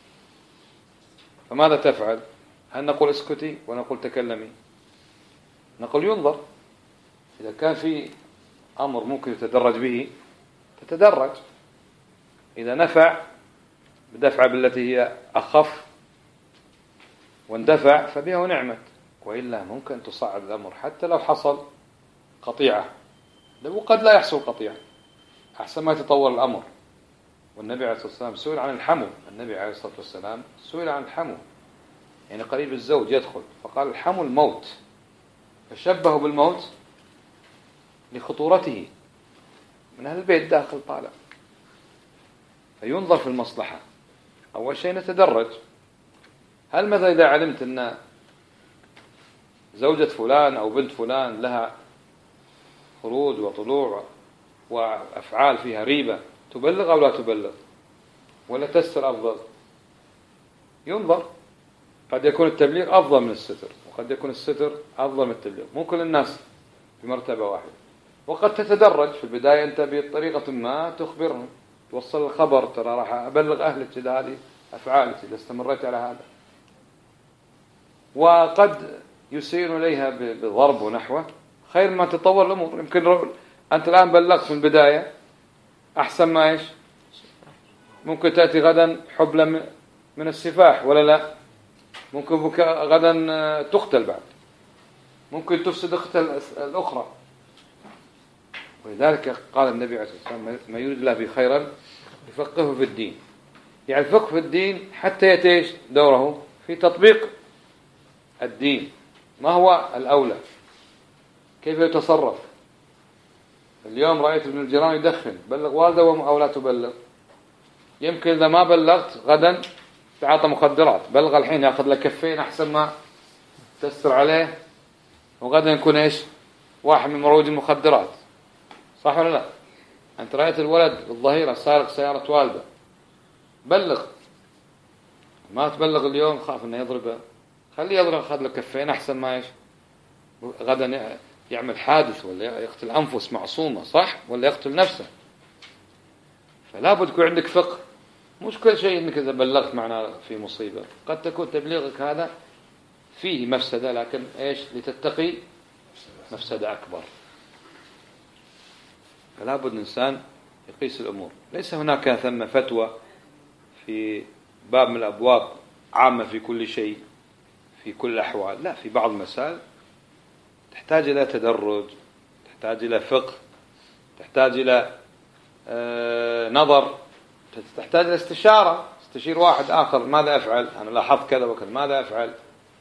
فماذا تفعل؟ هل نقول اسكتي ونقول تكلمي؟ نقول ينظر، إذا كان في أمر ممكن يتدرج به تتدرج، إذا نفع بدفع بالتي هي أخف واندفع فبها ونعمت، وإلا ممكن تصعد الأمر حتى لو حصل قطيعة، وقد لا يحصل قطيعة، أحسن ما يتطور الأمر. والنبي عليه الصلاة والسلام سئل عن الحمو، النبي عليه الصلاة والسلام سئل عن الحمو، يعني قريب الزوج يدخل، فقال الحمو الموت، فشبه بالموت لخطورته، من أهل البيت داخل طالع، فينظر في المصلحة. أول شيء نتدرج، هل مثلا إذا علمت أن زوجة فلان أو بنت فلان لها خروج وطلوع وأفعال فيها ريبة، تبلغ أو لا تبلغ، ولا تستر أفضل؟ ينظر، قد يكون التبليغ أفضل من الستر، وقد يكون الستر أفضل من التبليغ، مو كل الناس بمرتبة واحدة. وقد تتدرج، في البداية أنت بطريقة ما تخبرهم، توصل الخبر، ترى راح أبلغ أهلك إذا هذه أفعالك إذا استمريت على هذا. وقد يسير إليها بضرب ونحوه، خير ما تطور الأمور. يمكن أنت الآن بلغت في البداية أحسن ما إيش، ممكن تأتي غدا حبلة من السفاح ولا لا، ممكن غدا تقتل بعد، ممكن تفسد أختها الأخرى. ولذلك قال النبي عليه الصلاة والسلام ما يريد الله به خيرا يفقهه في الدين. يعني الفقه في الدين حتى يتيش دوره في تطبيق الدين، ما هو الأولى، كيف يتصرف. اليوم رأيت ابن الجيران يدخن، بلغ والده أو لا تبلغ؟ يمكن إذا ما بلغت غدا تعاطى مخدرات، بلغ الحين يأخذ لك كفين أحسن ما تستر عليه، وغدا يكون إيش، واحد من مروج المخدرات، صح ولا لا؟ أنت رأيت الولد الظهيرة سارق سيارة والده، بلغ. ما تبلغ اليوم خاف إنه يضربه، خليه يضرب، أخذ له كفين أحسن ما إيش غدا يعمل حادث ولا يقتل أنفس معصومة، صح، ولا يقتل نفسه. فلا بد يكون عندك فقه، مش كل شيء إنك إذا بلغت معنا في مصيبة، قد تكون تبليغك هذا فيه مفسدة، لكن إيش لتتقي مفسدة أكبر. فلا بد الإنسان يقيس الأمور. ليس هناك ثم فتوى في باب من الأبواب عامة في كل شيء في كل الأحوال، لا، في بعض المسائل تحتاج إلى تدرج، تحتاج إلى فقه، تحتاج إلى آه نظر، تحتاج إلى استشارة، استشير واحد آخر، ماذا أفعل، أنا لاحظت كذا وكذا، ماذا أفعل.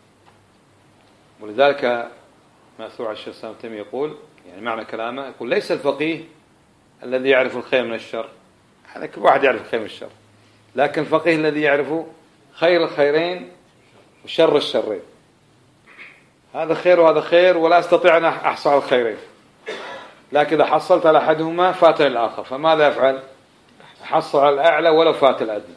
ولذلك مأثور على الشيخ الإسلام ابن تيمية يقول، يعني معنى كلامه، يقول ليس الفقيه الذي يعرف الخير من الشر، هذا كل واحد يعرف الخير من الشر، لكن الفقيه الذي يعرف خير الخيرين وشر الشرين. هذا خير وهذا خير، ولا أستطيع أن أحصل على الخيرين، لكن إذا حصلت على أحدهما فاتني الآخر، فماذا أفعل؟ أحصل على الأعلى ولو فات الأدنى.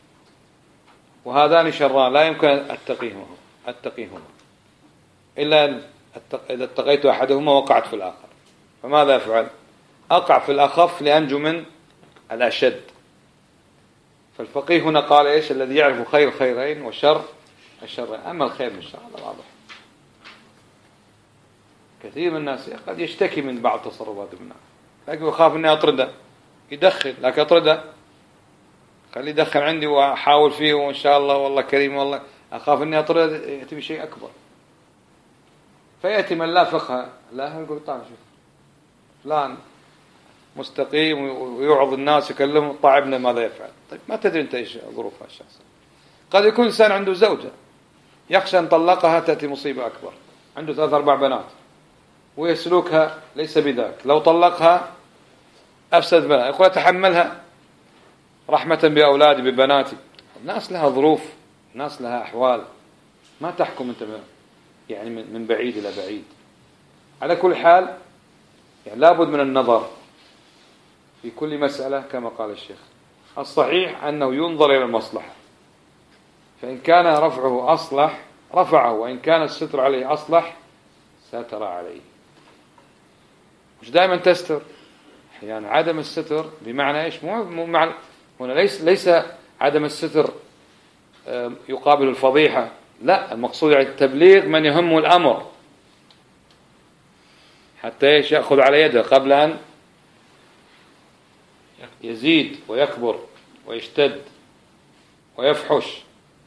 وهذان شران لا يمكن أتقيهما أتقيهما إلا إذا اتقيت أحدهما وقعت في الآخر. فماذا أفعل؟ أقع في الأخف لأنجو من الأشد. فالفقيه هنا قال إيش؟ الذي يعرف خير خيرين وشر الشرين. أما الخير من الشر هذا واضح. كثير من الناس قد يشتكي من بعض تصرفات ابنه، لكن يخاف أني أطرده، يدخل، لكن أطرده، خليه يدخل عندي وأحاول فيه وإن شاء الله والله كريم، والله أخاف أني أطرده يأتي بشيء أكبر. فيأتي من لا فقه لا، يقول طيب شوف فلان مستقيم ويوعظ الناس يكلمهم، طيب ابنه ماذا يفعل؟ طيب ما تدري أنت إيش ظروف هالشخص. قد يكون إنسان عنده زوجة يخشى أن طلقها تأتي مصيبة أكبر، عنده ثلاث أربع بنات ويسلوكها ليس بذاك، لو طلقها أفسد بنات، يقول أتحملها رحمة بأولادي ببناتي. الناس لها ظروف، الناس لها أحوال، ما تحكم أنت يعني من بعيد إلى بعيد. على كل حال يعني لابد من النظر في كل مسألة كما قال الشيخ. الصحيح أنه ينظر إلى المصلحة، فإن كان رفعه أصلح رفعه، وإن كان الستر عليه أصلح ستر عليه. مش دائما تستر، يعني عدم الستر بمعنى إيش؟ مو معنى هنا ليس ليس عدم الستر يقابل الفضيحة، لا، المقصود يعني تبليغ من يهمه الأمر حتى إيش يأخذ على يده قبل أن يزيد ويكبر ويشتد ويفحش،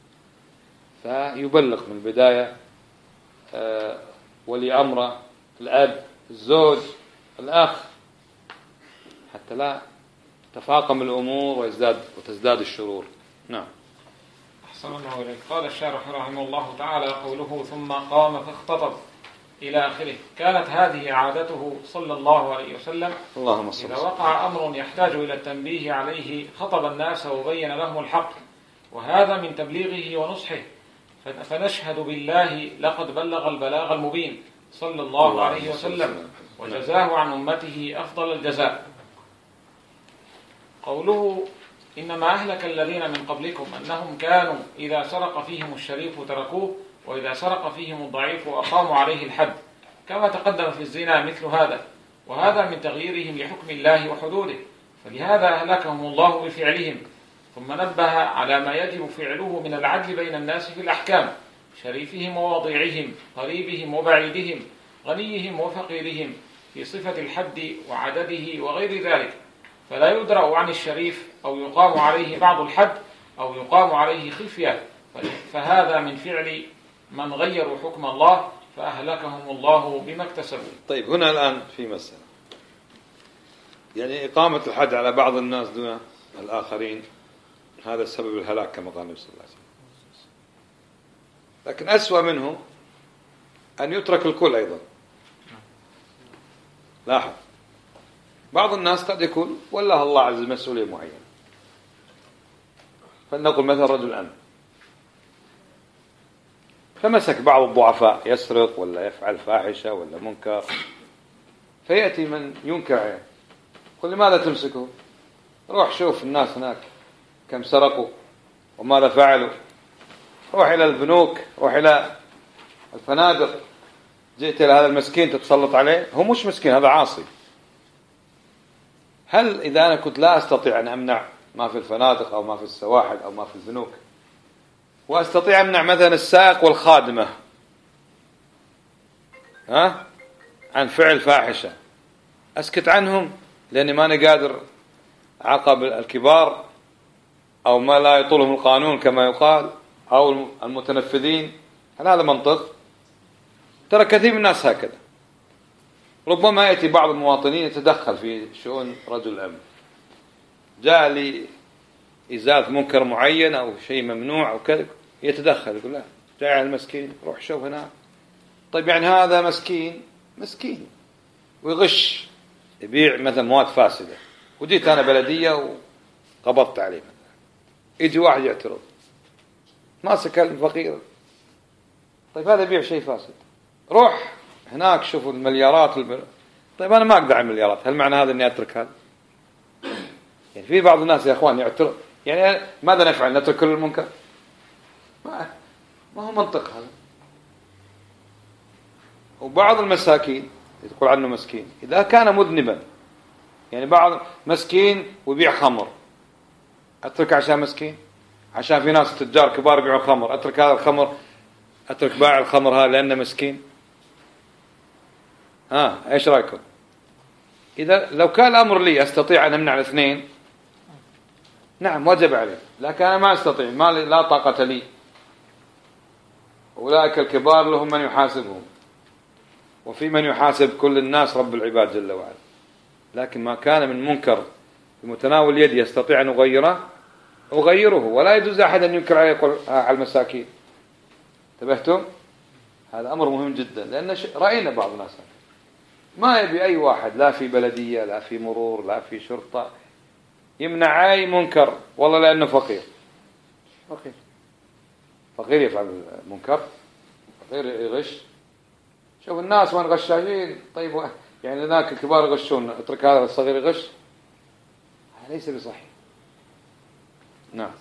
فيبلغ من البداية ولي أمره، الأب، الزوج، الأخ، حتى لا تفاقم الأمور ويزداد وتزداد الشرور. نعم. أحسن الله إليك. قال الشارح رحمه الله تعالى: قوله ثم قام فاختطب إلى آخره، كانت هذه عادته صلى الله عليه وسلم. اللهم صل. إذا وقع أمر يحتاج إلى التنبيه عليه خطب الناس وبين لهم الحق، وهذا من تبليغه ونصحه، فنشهد بالله لقد بلغ البلاغ المبين صلى الله عليه وسلم، وجزاه عن أمته أفضل الجزاء. قوله إنما أهلك الذين من قبلكم أنهم كانوا إذا سرق فيهم الشريف تركوه، وإذا سرق فيهم الضعيف أقاموا عليه الحد، كما تقدم في الزنا مثل هذا، وهذا من تغييرهم لحكم الله وحدوده، فلهذا أهلكهم الله بفعلهم. ثم نبه على ما يجب فعله من العدل بين الناس في الأحكام، شريفهم ووضيعهم، قريبهم وبعيدهم، غنيهم وفقيرهم، في صفة الحد وعدده وغير ذلك، فلا يدرأ عن الشريف أو يقام عليه بعض الحد أو يقام عليه خفية، فهذا من فعل من غيروا حكم الله فأهلكهم الله بما اكتسبوا. طيب، هنا الآن في مسألة، يعني إقامة الحد على بعض الناس دون الآخرين، هذا سبب الهلاك كما قال النبي صلى الله عليه وسلم. لكن أسوأ منه أن يترك الكل أيضا. لاحظ، بعض الناس قد يكون والله الله عز مسؤولية معينة، فلنقل مثلا رجل أمن فمسك بعض الضعفاء يسرق ولا يفعل فاحشة ولا منكر، فيأتي من ينكر عليه، قل لماذا تمسكه؟ روح شوف الناس هناك كم سرقوا وماذا فعلوا، روح إلى البنوك، روح إلى الفنادق، جئت إلى هذا المسكين تتسلط عليه، هو مش مسكين، هذا عاصي. هل إذا أنا كنت لا أستطيع أن أمنع ما في الفنادق أو ما في السواحل أو ما في البنوك، وأستطيع أمنع مثلا السائق والخادمة ها عن فعل فاحشة، أسكت عنهم لأني ماني قادر عقب الكبار أو ما لا يطولهم القانون كما يقال، أو المتنفذين؟ هل هذا منطق؟ ترى كثير من الناس هكذا. ربما يأتي بعض المواطنين يتدخل في شؤون رجل الأمن، جاء لإزالة منكر معين أو شيء ممنوع أو كذا، يتدخل يقول لا، جاء على المسكين، روح شوف هنا. طيب يعني هذا مسكين مسكين ويغش، يبيع مثلا مواد فاسدة، وجيت أنا بلدية وقبضت عليه مثلا، يجي واحد يعترض، ماسك الفقير، طيب هذا يبيع شيء فاسد، روح هناك شوفوا المليارات البل... طيب أنا ما أقدر على المليارات، هل معنى هذا أني أترك هذا؟ يعني في بعض الناس يا أخوان يعترض، يعني ماذا نفعل؟ نترك كل المنكر؟ ما, ما هو منطق هذا. وبعض المساكين يقول عنه مسكين إذا كان مذنبا، يعني بعض مسكين ويبيع خمر، أترك عشان مسكين؟ عشان في ناس تجار كبار يبيعوا خمر، أترك هذا الخمر، أترك باع الخمر هذا لأنه مسكين؟ ها إيش رأيكم؟ إذا لو كان الأمر لي أستطيع أن أمنع الاثنين، نعم وجب عليه، لكن أنا ما أستطيع، ما لا طاقة لي. أولئك الكبار لهم من يحاسبهم، وفي من يحاسب كل الناس رب العباد جل وعلا. لكن ما كان من منكر بمتناول يدي يستطيع أن أغيره أغيره، ولا يجوز أحد أن ينكر على المساكين. انتبهتم؟ هذا أمر مهم جدا، لأن رأينا بعض الناس ما يبي أي واحد، لا في بلدية لا في مرور لا في شرطة، يمنع أي منكر والله لأنه فقير. فقير فقير يفعل منكر، فقير يغش. شوف الناس وين غشاشين، طيب يعني هناك الكبار يغشون، اترك هذا الصغير يغش. ليس بصحيح. نعم.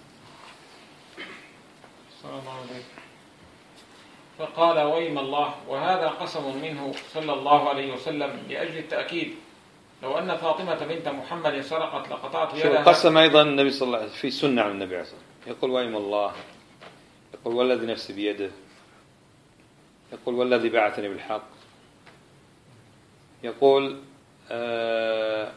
صلى الله عليه. فقال ويم الله، وهذا قسم منه صلى الله عليه وسلم لأجل التأكيد. لو أن فاطمة بنت محمد سرقت لقطعت يدها. قسم أيضا النبي صلى الله عليه وسلم في سنة عن النبي عليه الصلاة والسلام، يقول ويم الله، يقول والذي نفسي بيده، يقول والذي بعثني بالحق، يقول آآ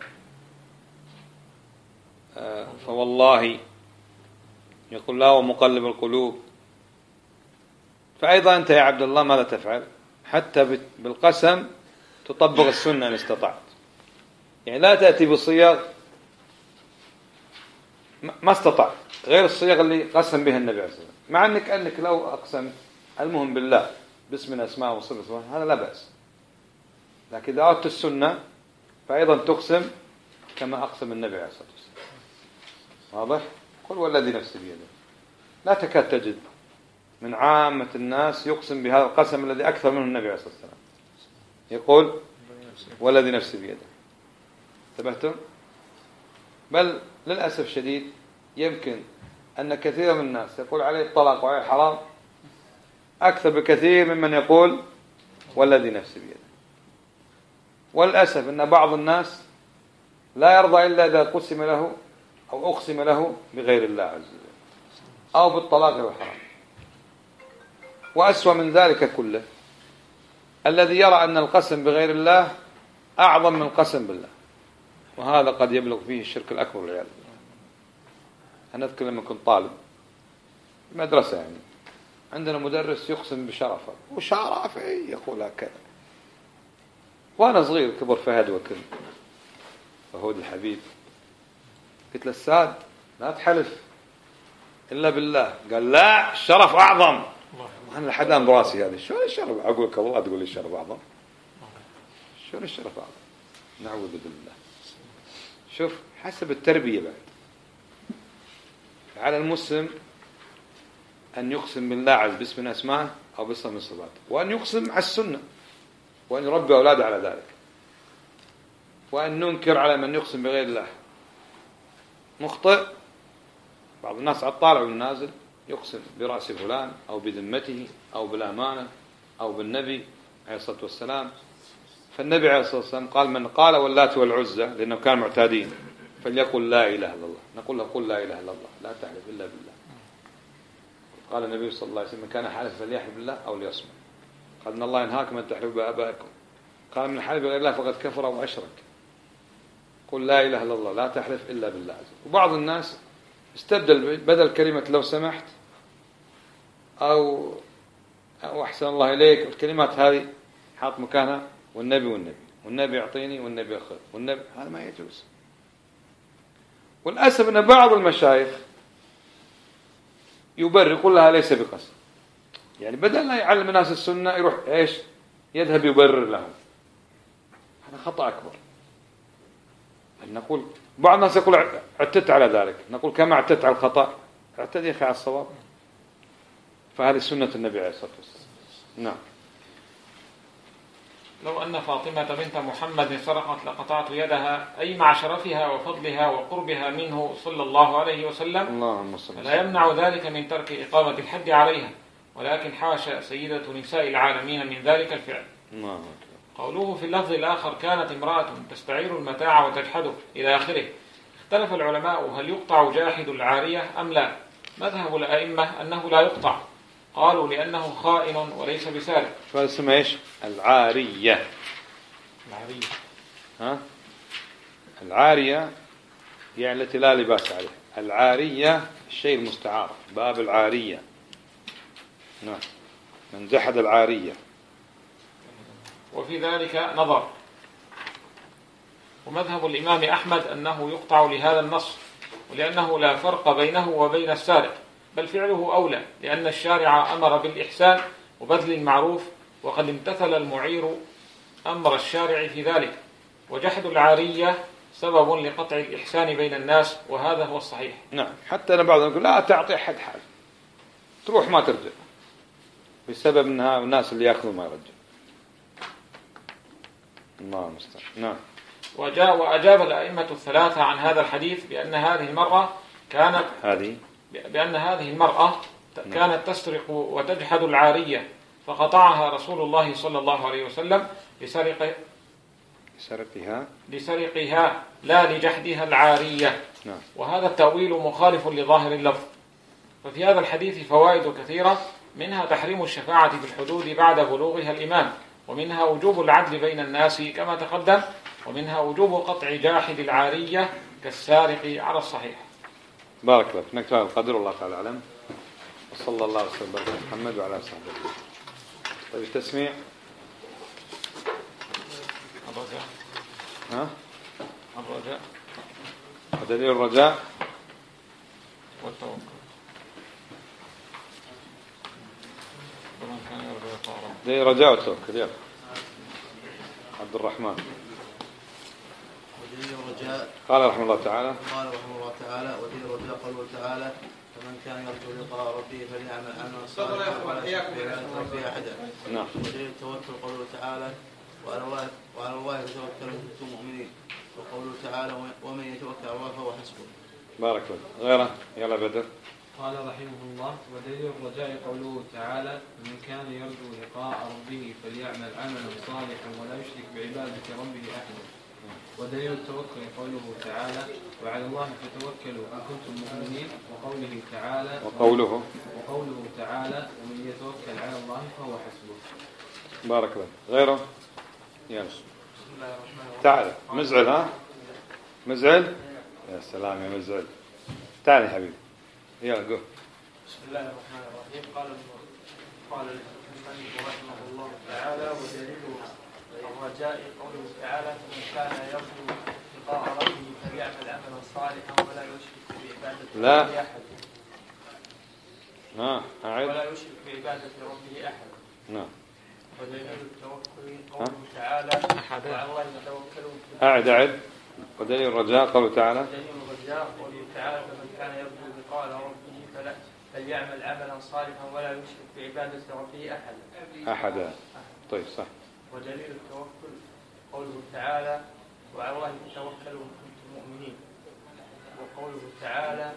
آآ فوالله، يقول لا ومقلب القلوب. فأيضا أنت يا عبد الله ماذا تفعل؟ حتى بالقسم تطبق السنة إن استطعت، يعني لا تأتي بصيغ ما استطعت غير الصيغ اللي قسم بها النبي عليه الصلاة والسلام، مع أنك أنك لو أقسم المهم بالله باسم من أسماء وصفات هذا لا بأس، لكن إذا أردت السنة فأيضا تقسم كما أقسم النبي عليه الصلاة والسلام. واضح؟ قل والذي نفسي بيده. لا تكاد تجد من عامة الناس يقسم بهذا القسم الذي أكثر منه النبي عليه الصلاة والسلام، يقول والذي نفسي بيده. انتبهتم؟ بل للأسف شديد يمكن أن كثير من الناس يقول عليه الطلاق وعليه الحرام أكثر بكثير ممن يقول والذي نفسي بيده. والأسف أن بعض الناس لا يرضى إلا إذا قسم له أو أقسم له بغير الله عز وجل أو بالطلاق والحرام. وأسوأ من ذلك كله الذي يرى أن القسم بغير الله أعظم من القسم بالله، وهذا قد يبلغ فيه الشرك الأكبر والعياذ بالله. أنا أذكر لما كنت طالب مدرسة، يعني عندنا مدرس يقسم بشرفه وشرفي يقول هكذا، وأنا صغير كبر فهد وكل فهود الحبيب، قلت له الساد لا تحلف إلا بالله. قال لا الشرف أعظم. أنا لحد الآن براسي هذه شو الشرف؟ أقول لك الله تقول لي الشرف أعظم؟ شو الشرف أعظم؟ نعوذ بالله. شوف حسب التربية بعد، على المسلم أن يقسم بالله عز باسم أسماءه أو باسم من صفاته، وأن يقسم على السنة، وأن يربي أولاده على ذلك، وأن ننكر على من يقسم بغير الله. مخطئ بعض الناس على الطالع والنازل يقسم برأس فلان أو بذمته أو بالأمانة أو بالنبي عليه الصلاة والسلام. فالنبي عليه الصلاة والسلام قال من قال واللات والعزى لأنه كان معتادين فليقل لا إله إلا الله. نقول له قل لا إله إلا الله، لا تحلف إلا بالله. قال النبي صلى الله عليه وسلم كان حالف فليحلف بالله أو ليصمت. قال إن الله ينهاكم أن تحلفوا بآبائكم. قال من حلف بغير الله فقد كفر وأشرك. قل لا إله إلا الله، لا تحلف إلا بالله. وبعض الناس استبدل بدل كلمة لو سمحت أو أو أحسن الله إليك الكلمات هذه حاط مكانها والنبي والنبي والنبي يعطيني والنبي يأخذ والنبي، هذا ما يجوز. والأسف أن بعض المشايخ يبرر يقول لها ليس بقسم، يعني بدل لا يعلم الناس السنة يروح إيش يذهب يبرر لهم. هذا خطأ أكبر. نقول بعض الناس يقول اعتدت على ذلك، نقول كما اعتدت على الخطأ اعتد يا أخي على الصواب. فهذه سنة النبي عليه الصلاة والسلام. نعم. لو أن فاطمة بنت محمد سرقت لقطعت يدها، أي مع شرفها وفضلها وقربها منه صلى الله عليه وسلم. اللهم صل وسلم. لا يمنع ذلك من ترك إقامة الحد عليها، ولكن حاشا سيدة نساء العالمين من ذلك الفعل. الله. قوله في اللفظ الآخر كانت امرأة تستعير المتاع وتجحده إلى آخره. اختلف العلماء هل يقطع جاحد العارية أم لا. مذهب الأئمة أنه لا يقطع، قالوا لأنه خائن وليس بسارق. فاسمه إيش؟ العارية. العارية ها؟ العارية يعني التي لا لباس عليها. العارية الشيء المستعار، باب العارية. نعم. من جحد العارية. وفي ذلك نظر. ومذهب الإمام أحمد أنه يقطع لهذا النص، ولأنه لا فرق بينه وبين السارق، بل فعله أولى، لأن الشارع أمر بالإحسان وبذل المعروف، وقد امتثل المعير أمر الشارع في ذلك. وجحد العارية سبب لقطع الإحسان بين الناس، وهذا هو الصحيح. نعم. حتى أنا بعضهم يقول لا تعطي حد حاجة تروح ما ترجع، بسبب أنها الناس اللي يأخذوا ما يرجع. الله المستعان. نعم. وجاء وأجاب الأئمة الثلاثة عن هذا الحديث بأن هذه المرأة كانت هذه بأن هذه المرأة كانت تسرق وتجحد العارية، فقطعها رسول الله صلى الله عليه وسلم لسرق لسرقها لسرقها لا لجحدها العارية. نعم. وهذا التأويل مخالف لظاهر اللفظ. ففي هذا الحديث فوائد كثيرة، منها تحريم الشفاعة في الحدود بعد بلوغها الإمام، ومنها وجوب العدل بين الناس كما تقدم، ومنها وجوب قطع جاحد العارية كالسارق على الصحيح. بارك الله فيك. نكتفي القدر والله تعالى أعلم، وصلى الله وسلم على محمد وعلى آله وصحبه. طيب التسميع الرجاء ها الرجاء ودليل الرجاء والتوكل. ومن كان يرجو لقاء ربه. دليل الرجاء والتوكل. يلا عبد الرحمن. ودليل الرجاء قال رحمه الله تعالى قال رحمه الله تعالى ودليل الرجاء قوله تعالى فمن كان يرجو لقاء ربه فليعمل عملا صالحا ولا يشرك بعبادة ربه أحدا. نعم. ودليل التوكل قوله تعالى وعلى الله وعلى الله فتوكلوا إن كنتم مؤمنين، وقوله تعالى ومن يتوكل على الله فهو حسبه. بارك الله. غيره يلا بدر. قال رحمه الله ودليل الرجاء قوله تعالى من كان يرجو لقاء ربه فليعمل عملا صالحا ولا يشرك بعبادة ربه أحدا. ودليل التوكل قوله تعالى وعلى الله فتوكلوا إن كنتم مؤمنين، وقوله تعالى وقوله وقوله تعالى ومن يتوكل على الله فهو حسبه. بارك الله. غيره يلا. بسم الله الرحمن الرحيم. تعال مزعل. ها مزعل. يا سلام يا مزعل. تعال يا حبيبي. يلا جو. بسم الله الرحمن الرحيم. قال قال المؤلف رحمه الله تعالى ودليل الرجاء قوله تعالى فمن كان يرجو لقاء ربه فليعمل عملا صالحا ولا يشرك بعبادة لا. ربه أحدا. ها أعد. ولا يشرك بعبادة ربه أحدا. نعم. ودليل التوكل قوله تعالى وعلى الله يتوكلون. أعد أعد. ودليل الرجاء قوله تعالى ودليل الرجاء قوله تعالى فمن كان يرجو لقاء ربه فلا فليعمل عملا صالحا ولا يشرك بعبادة ربه أحدا. أحدا. طيب صح. ودليل التوكل قوله تعالى وعلى الله تتوكلوا إن كنتم مؤمنين، وقوله تعالى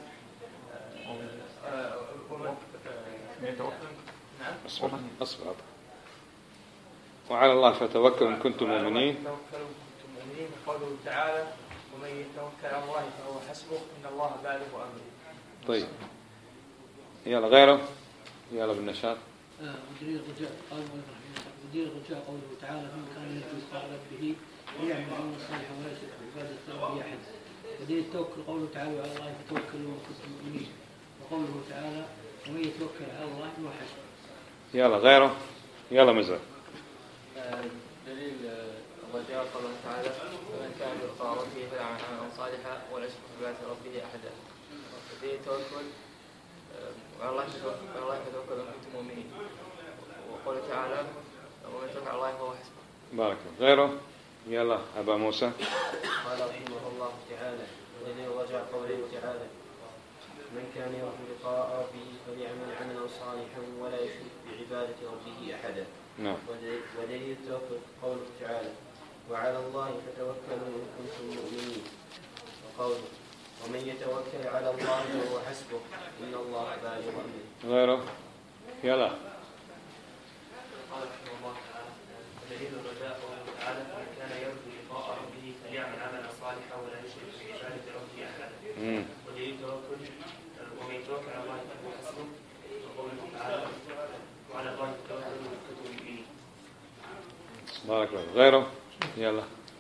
نعم أصبر أصبر. وعلى الله فتوكلوا إن كنتم مؤمنين. تتوكلوا إن كنتم مؤمنين، وقوله تعالى ومن يتوكل على الله فهو حسبه إن الله بالغ أمره. طيب يلا غيره يلا بالنشاط. ودليل الرجاء قال ودليل الرجاء قوله تعالى فمن كان يرجو لقاء ربه فليعمل عملا صالحا ولا يشرك بعبادة ربه أحدا. ودليل التوكل قوله تعالى وعلى الله فتوكلوا إن كنتم مؤمنين، وقوله تعالى ومن يتوكل على الله فهو حسبه. يلا غيره يلا مزعل. دليل الرجاء قوله تعالى فمن كان يرجو لقاء ربه فليعمل عملا صالحا ولا يشرك بعبادة ربه أحدا. ودليل التوكل وعلى الله فتوكلوا إن كنتم مؤمنين، وقوله تعالى ومن يتوكل على الله فهو حسبه. بارك الله. غيره يلا أبا موسى. قال رحمه الله تعالى ودليل الرجاء قوله تعالى من كان يرجو لقاء ربه فليعمل عملا صالحا ولا يشرك بعبادة ربه أحدا. نعم. ودليل التوكل قوله تعالى وعلى الله فتوكلوا إن كنتم مؤمنين، وقوله ومن يتوكل على الله فهو حسبه إن الله بالغ أمره. غيره يلا. قال رحمه الله تعالى ودليل الرجاء قوله تعالى فمن كان يرجو لقاء ربه فليعمل عملا صالحا ولا يشرك بعبادة ربه أحدا. ودليل التوكل ومن يتوكل على الله فهو حسبه، وقوله تعالى وعلى الله فتوكلوا إن كنتم مؤمنين. بارك الله. غيره يلا.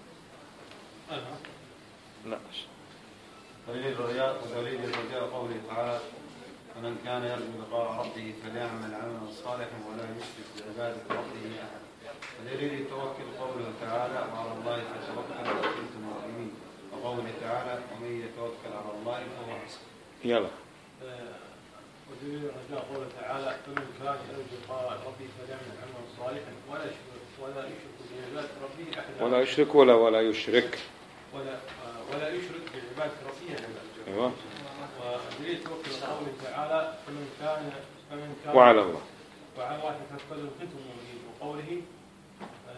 لا. دليل الرجاء ودليل الرجاء قوله تعالى فمن كان يرجو لقاء ربه فليعمل عملا صالحا ولا يشرك بعبادة ربه أحدا. ودليل التوكل قوله تعالى وعلى الله فتوكلوا إن كنتم مؤمنين، وقوله تعالى ومن يتوكل على الله فهو حسبه. يلا. ودليل الرجاء قوله تعالى فمن كان يرجو لقاء ربه فليعمل عملا صالحا ولا يشرك ولا يشرك بعبادة ربه أحدا. ولا يشرك ولا ولا يشرك ولا ولا يشرك بعبادة ربه أحدا. أيوة. ودليل التوكل قوله تعالى فمن كان فمن كان وعلى الله وعلى الله فتوكلوا إن كنتم مؤمنين، وقوله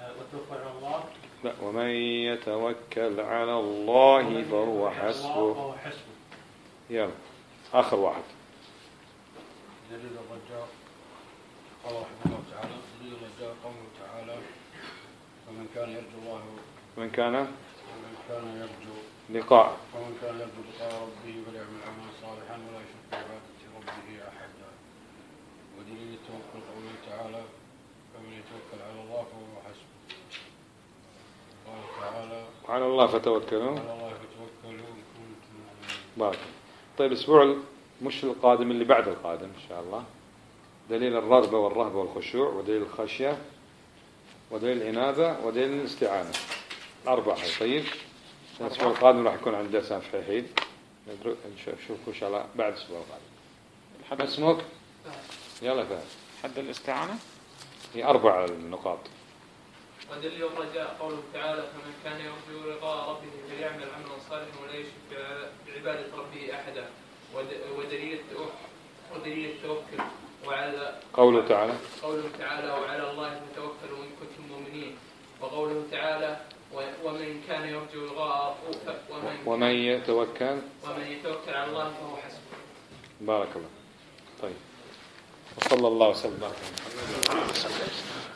وتوكل على الله. لا، ومن يتوكل على الله فهو حسبه. فهو حسبه. يلا آخر واحد. دليل الرجاء قال رحمه الله تعالى دليل الرجاء قوله تعالى ومن كان يرجو الله من كان ومن كان يرجو لقاء ومن كان يرجو لقاء ربه فليعمل عملا صالحا ولا يشرك بعبادة ربه أحدا. ودليل التوكل قوله تعالى فمن يتوكل على الله فهو حسبه. قال تعالى على الله فتوكلوا. على الله فتوكلوا إن كنتم مؤمنين. بارك. طيب الأسبوع مش القادم اللي بعد القادم إن شاء الله دليل الرغبة والرهبة والخشوع ودليل الخشية ودليل الإنابة ودليل الاستعانة أربعة. طيب الأسبوع القادم راح يكون عندنا درس في حين نشوفكم إن شاء الله بعد الأسبوع القادم. ما اسمك؟ يلا فهد. حد الاستعانة هي أربع النقاط. ودليل الرجاء قوله تعالى فمن كان يرجو لقاء ربه فليعمل عملا صالحا ولا يشرك بعبادة ربه أحدا. ودليل ودليل التوكل وعلى قوله تعالى قوله تعالى وعلى الله فتوكلوا إن كنتم مؤمنين. وقوله تعالى ومن كان يرجو لقاء ومن, ومن يتوكل ومن يتوكل على الله فهو حسبه. بارك الله. طيب وصلى الله وسلم على محمد.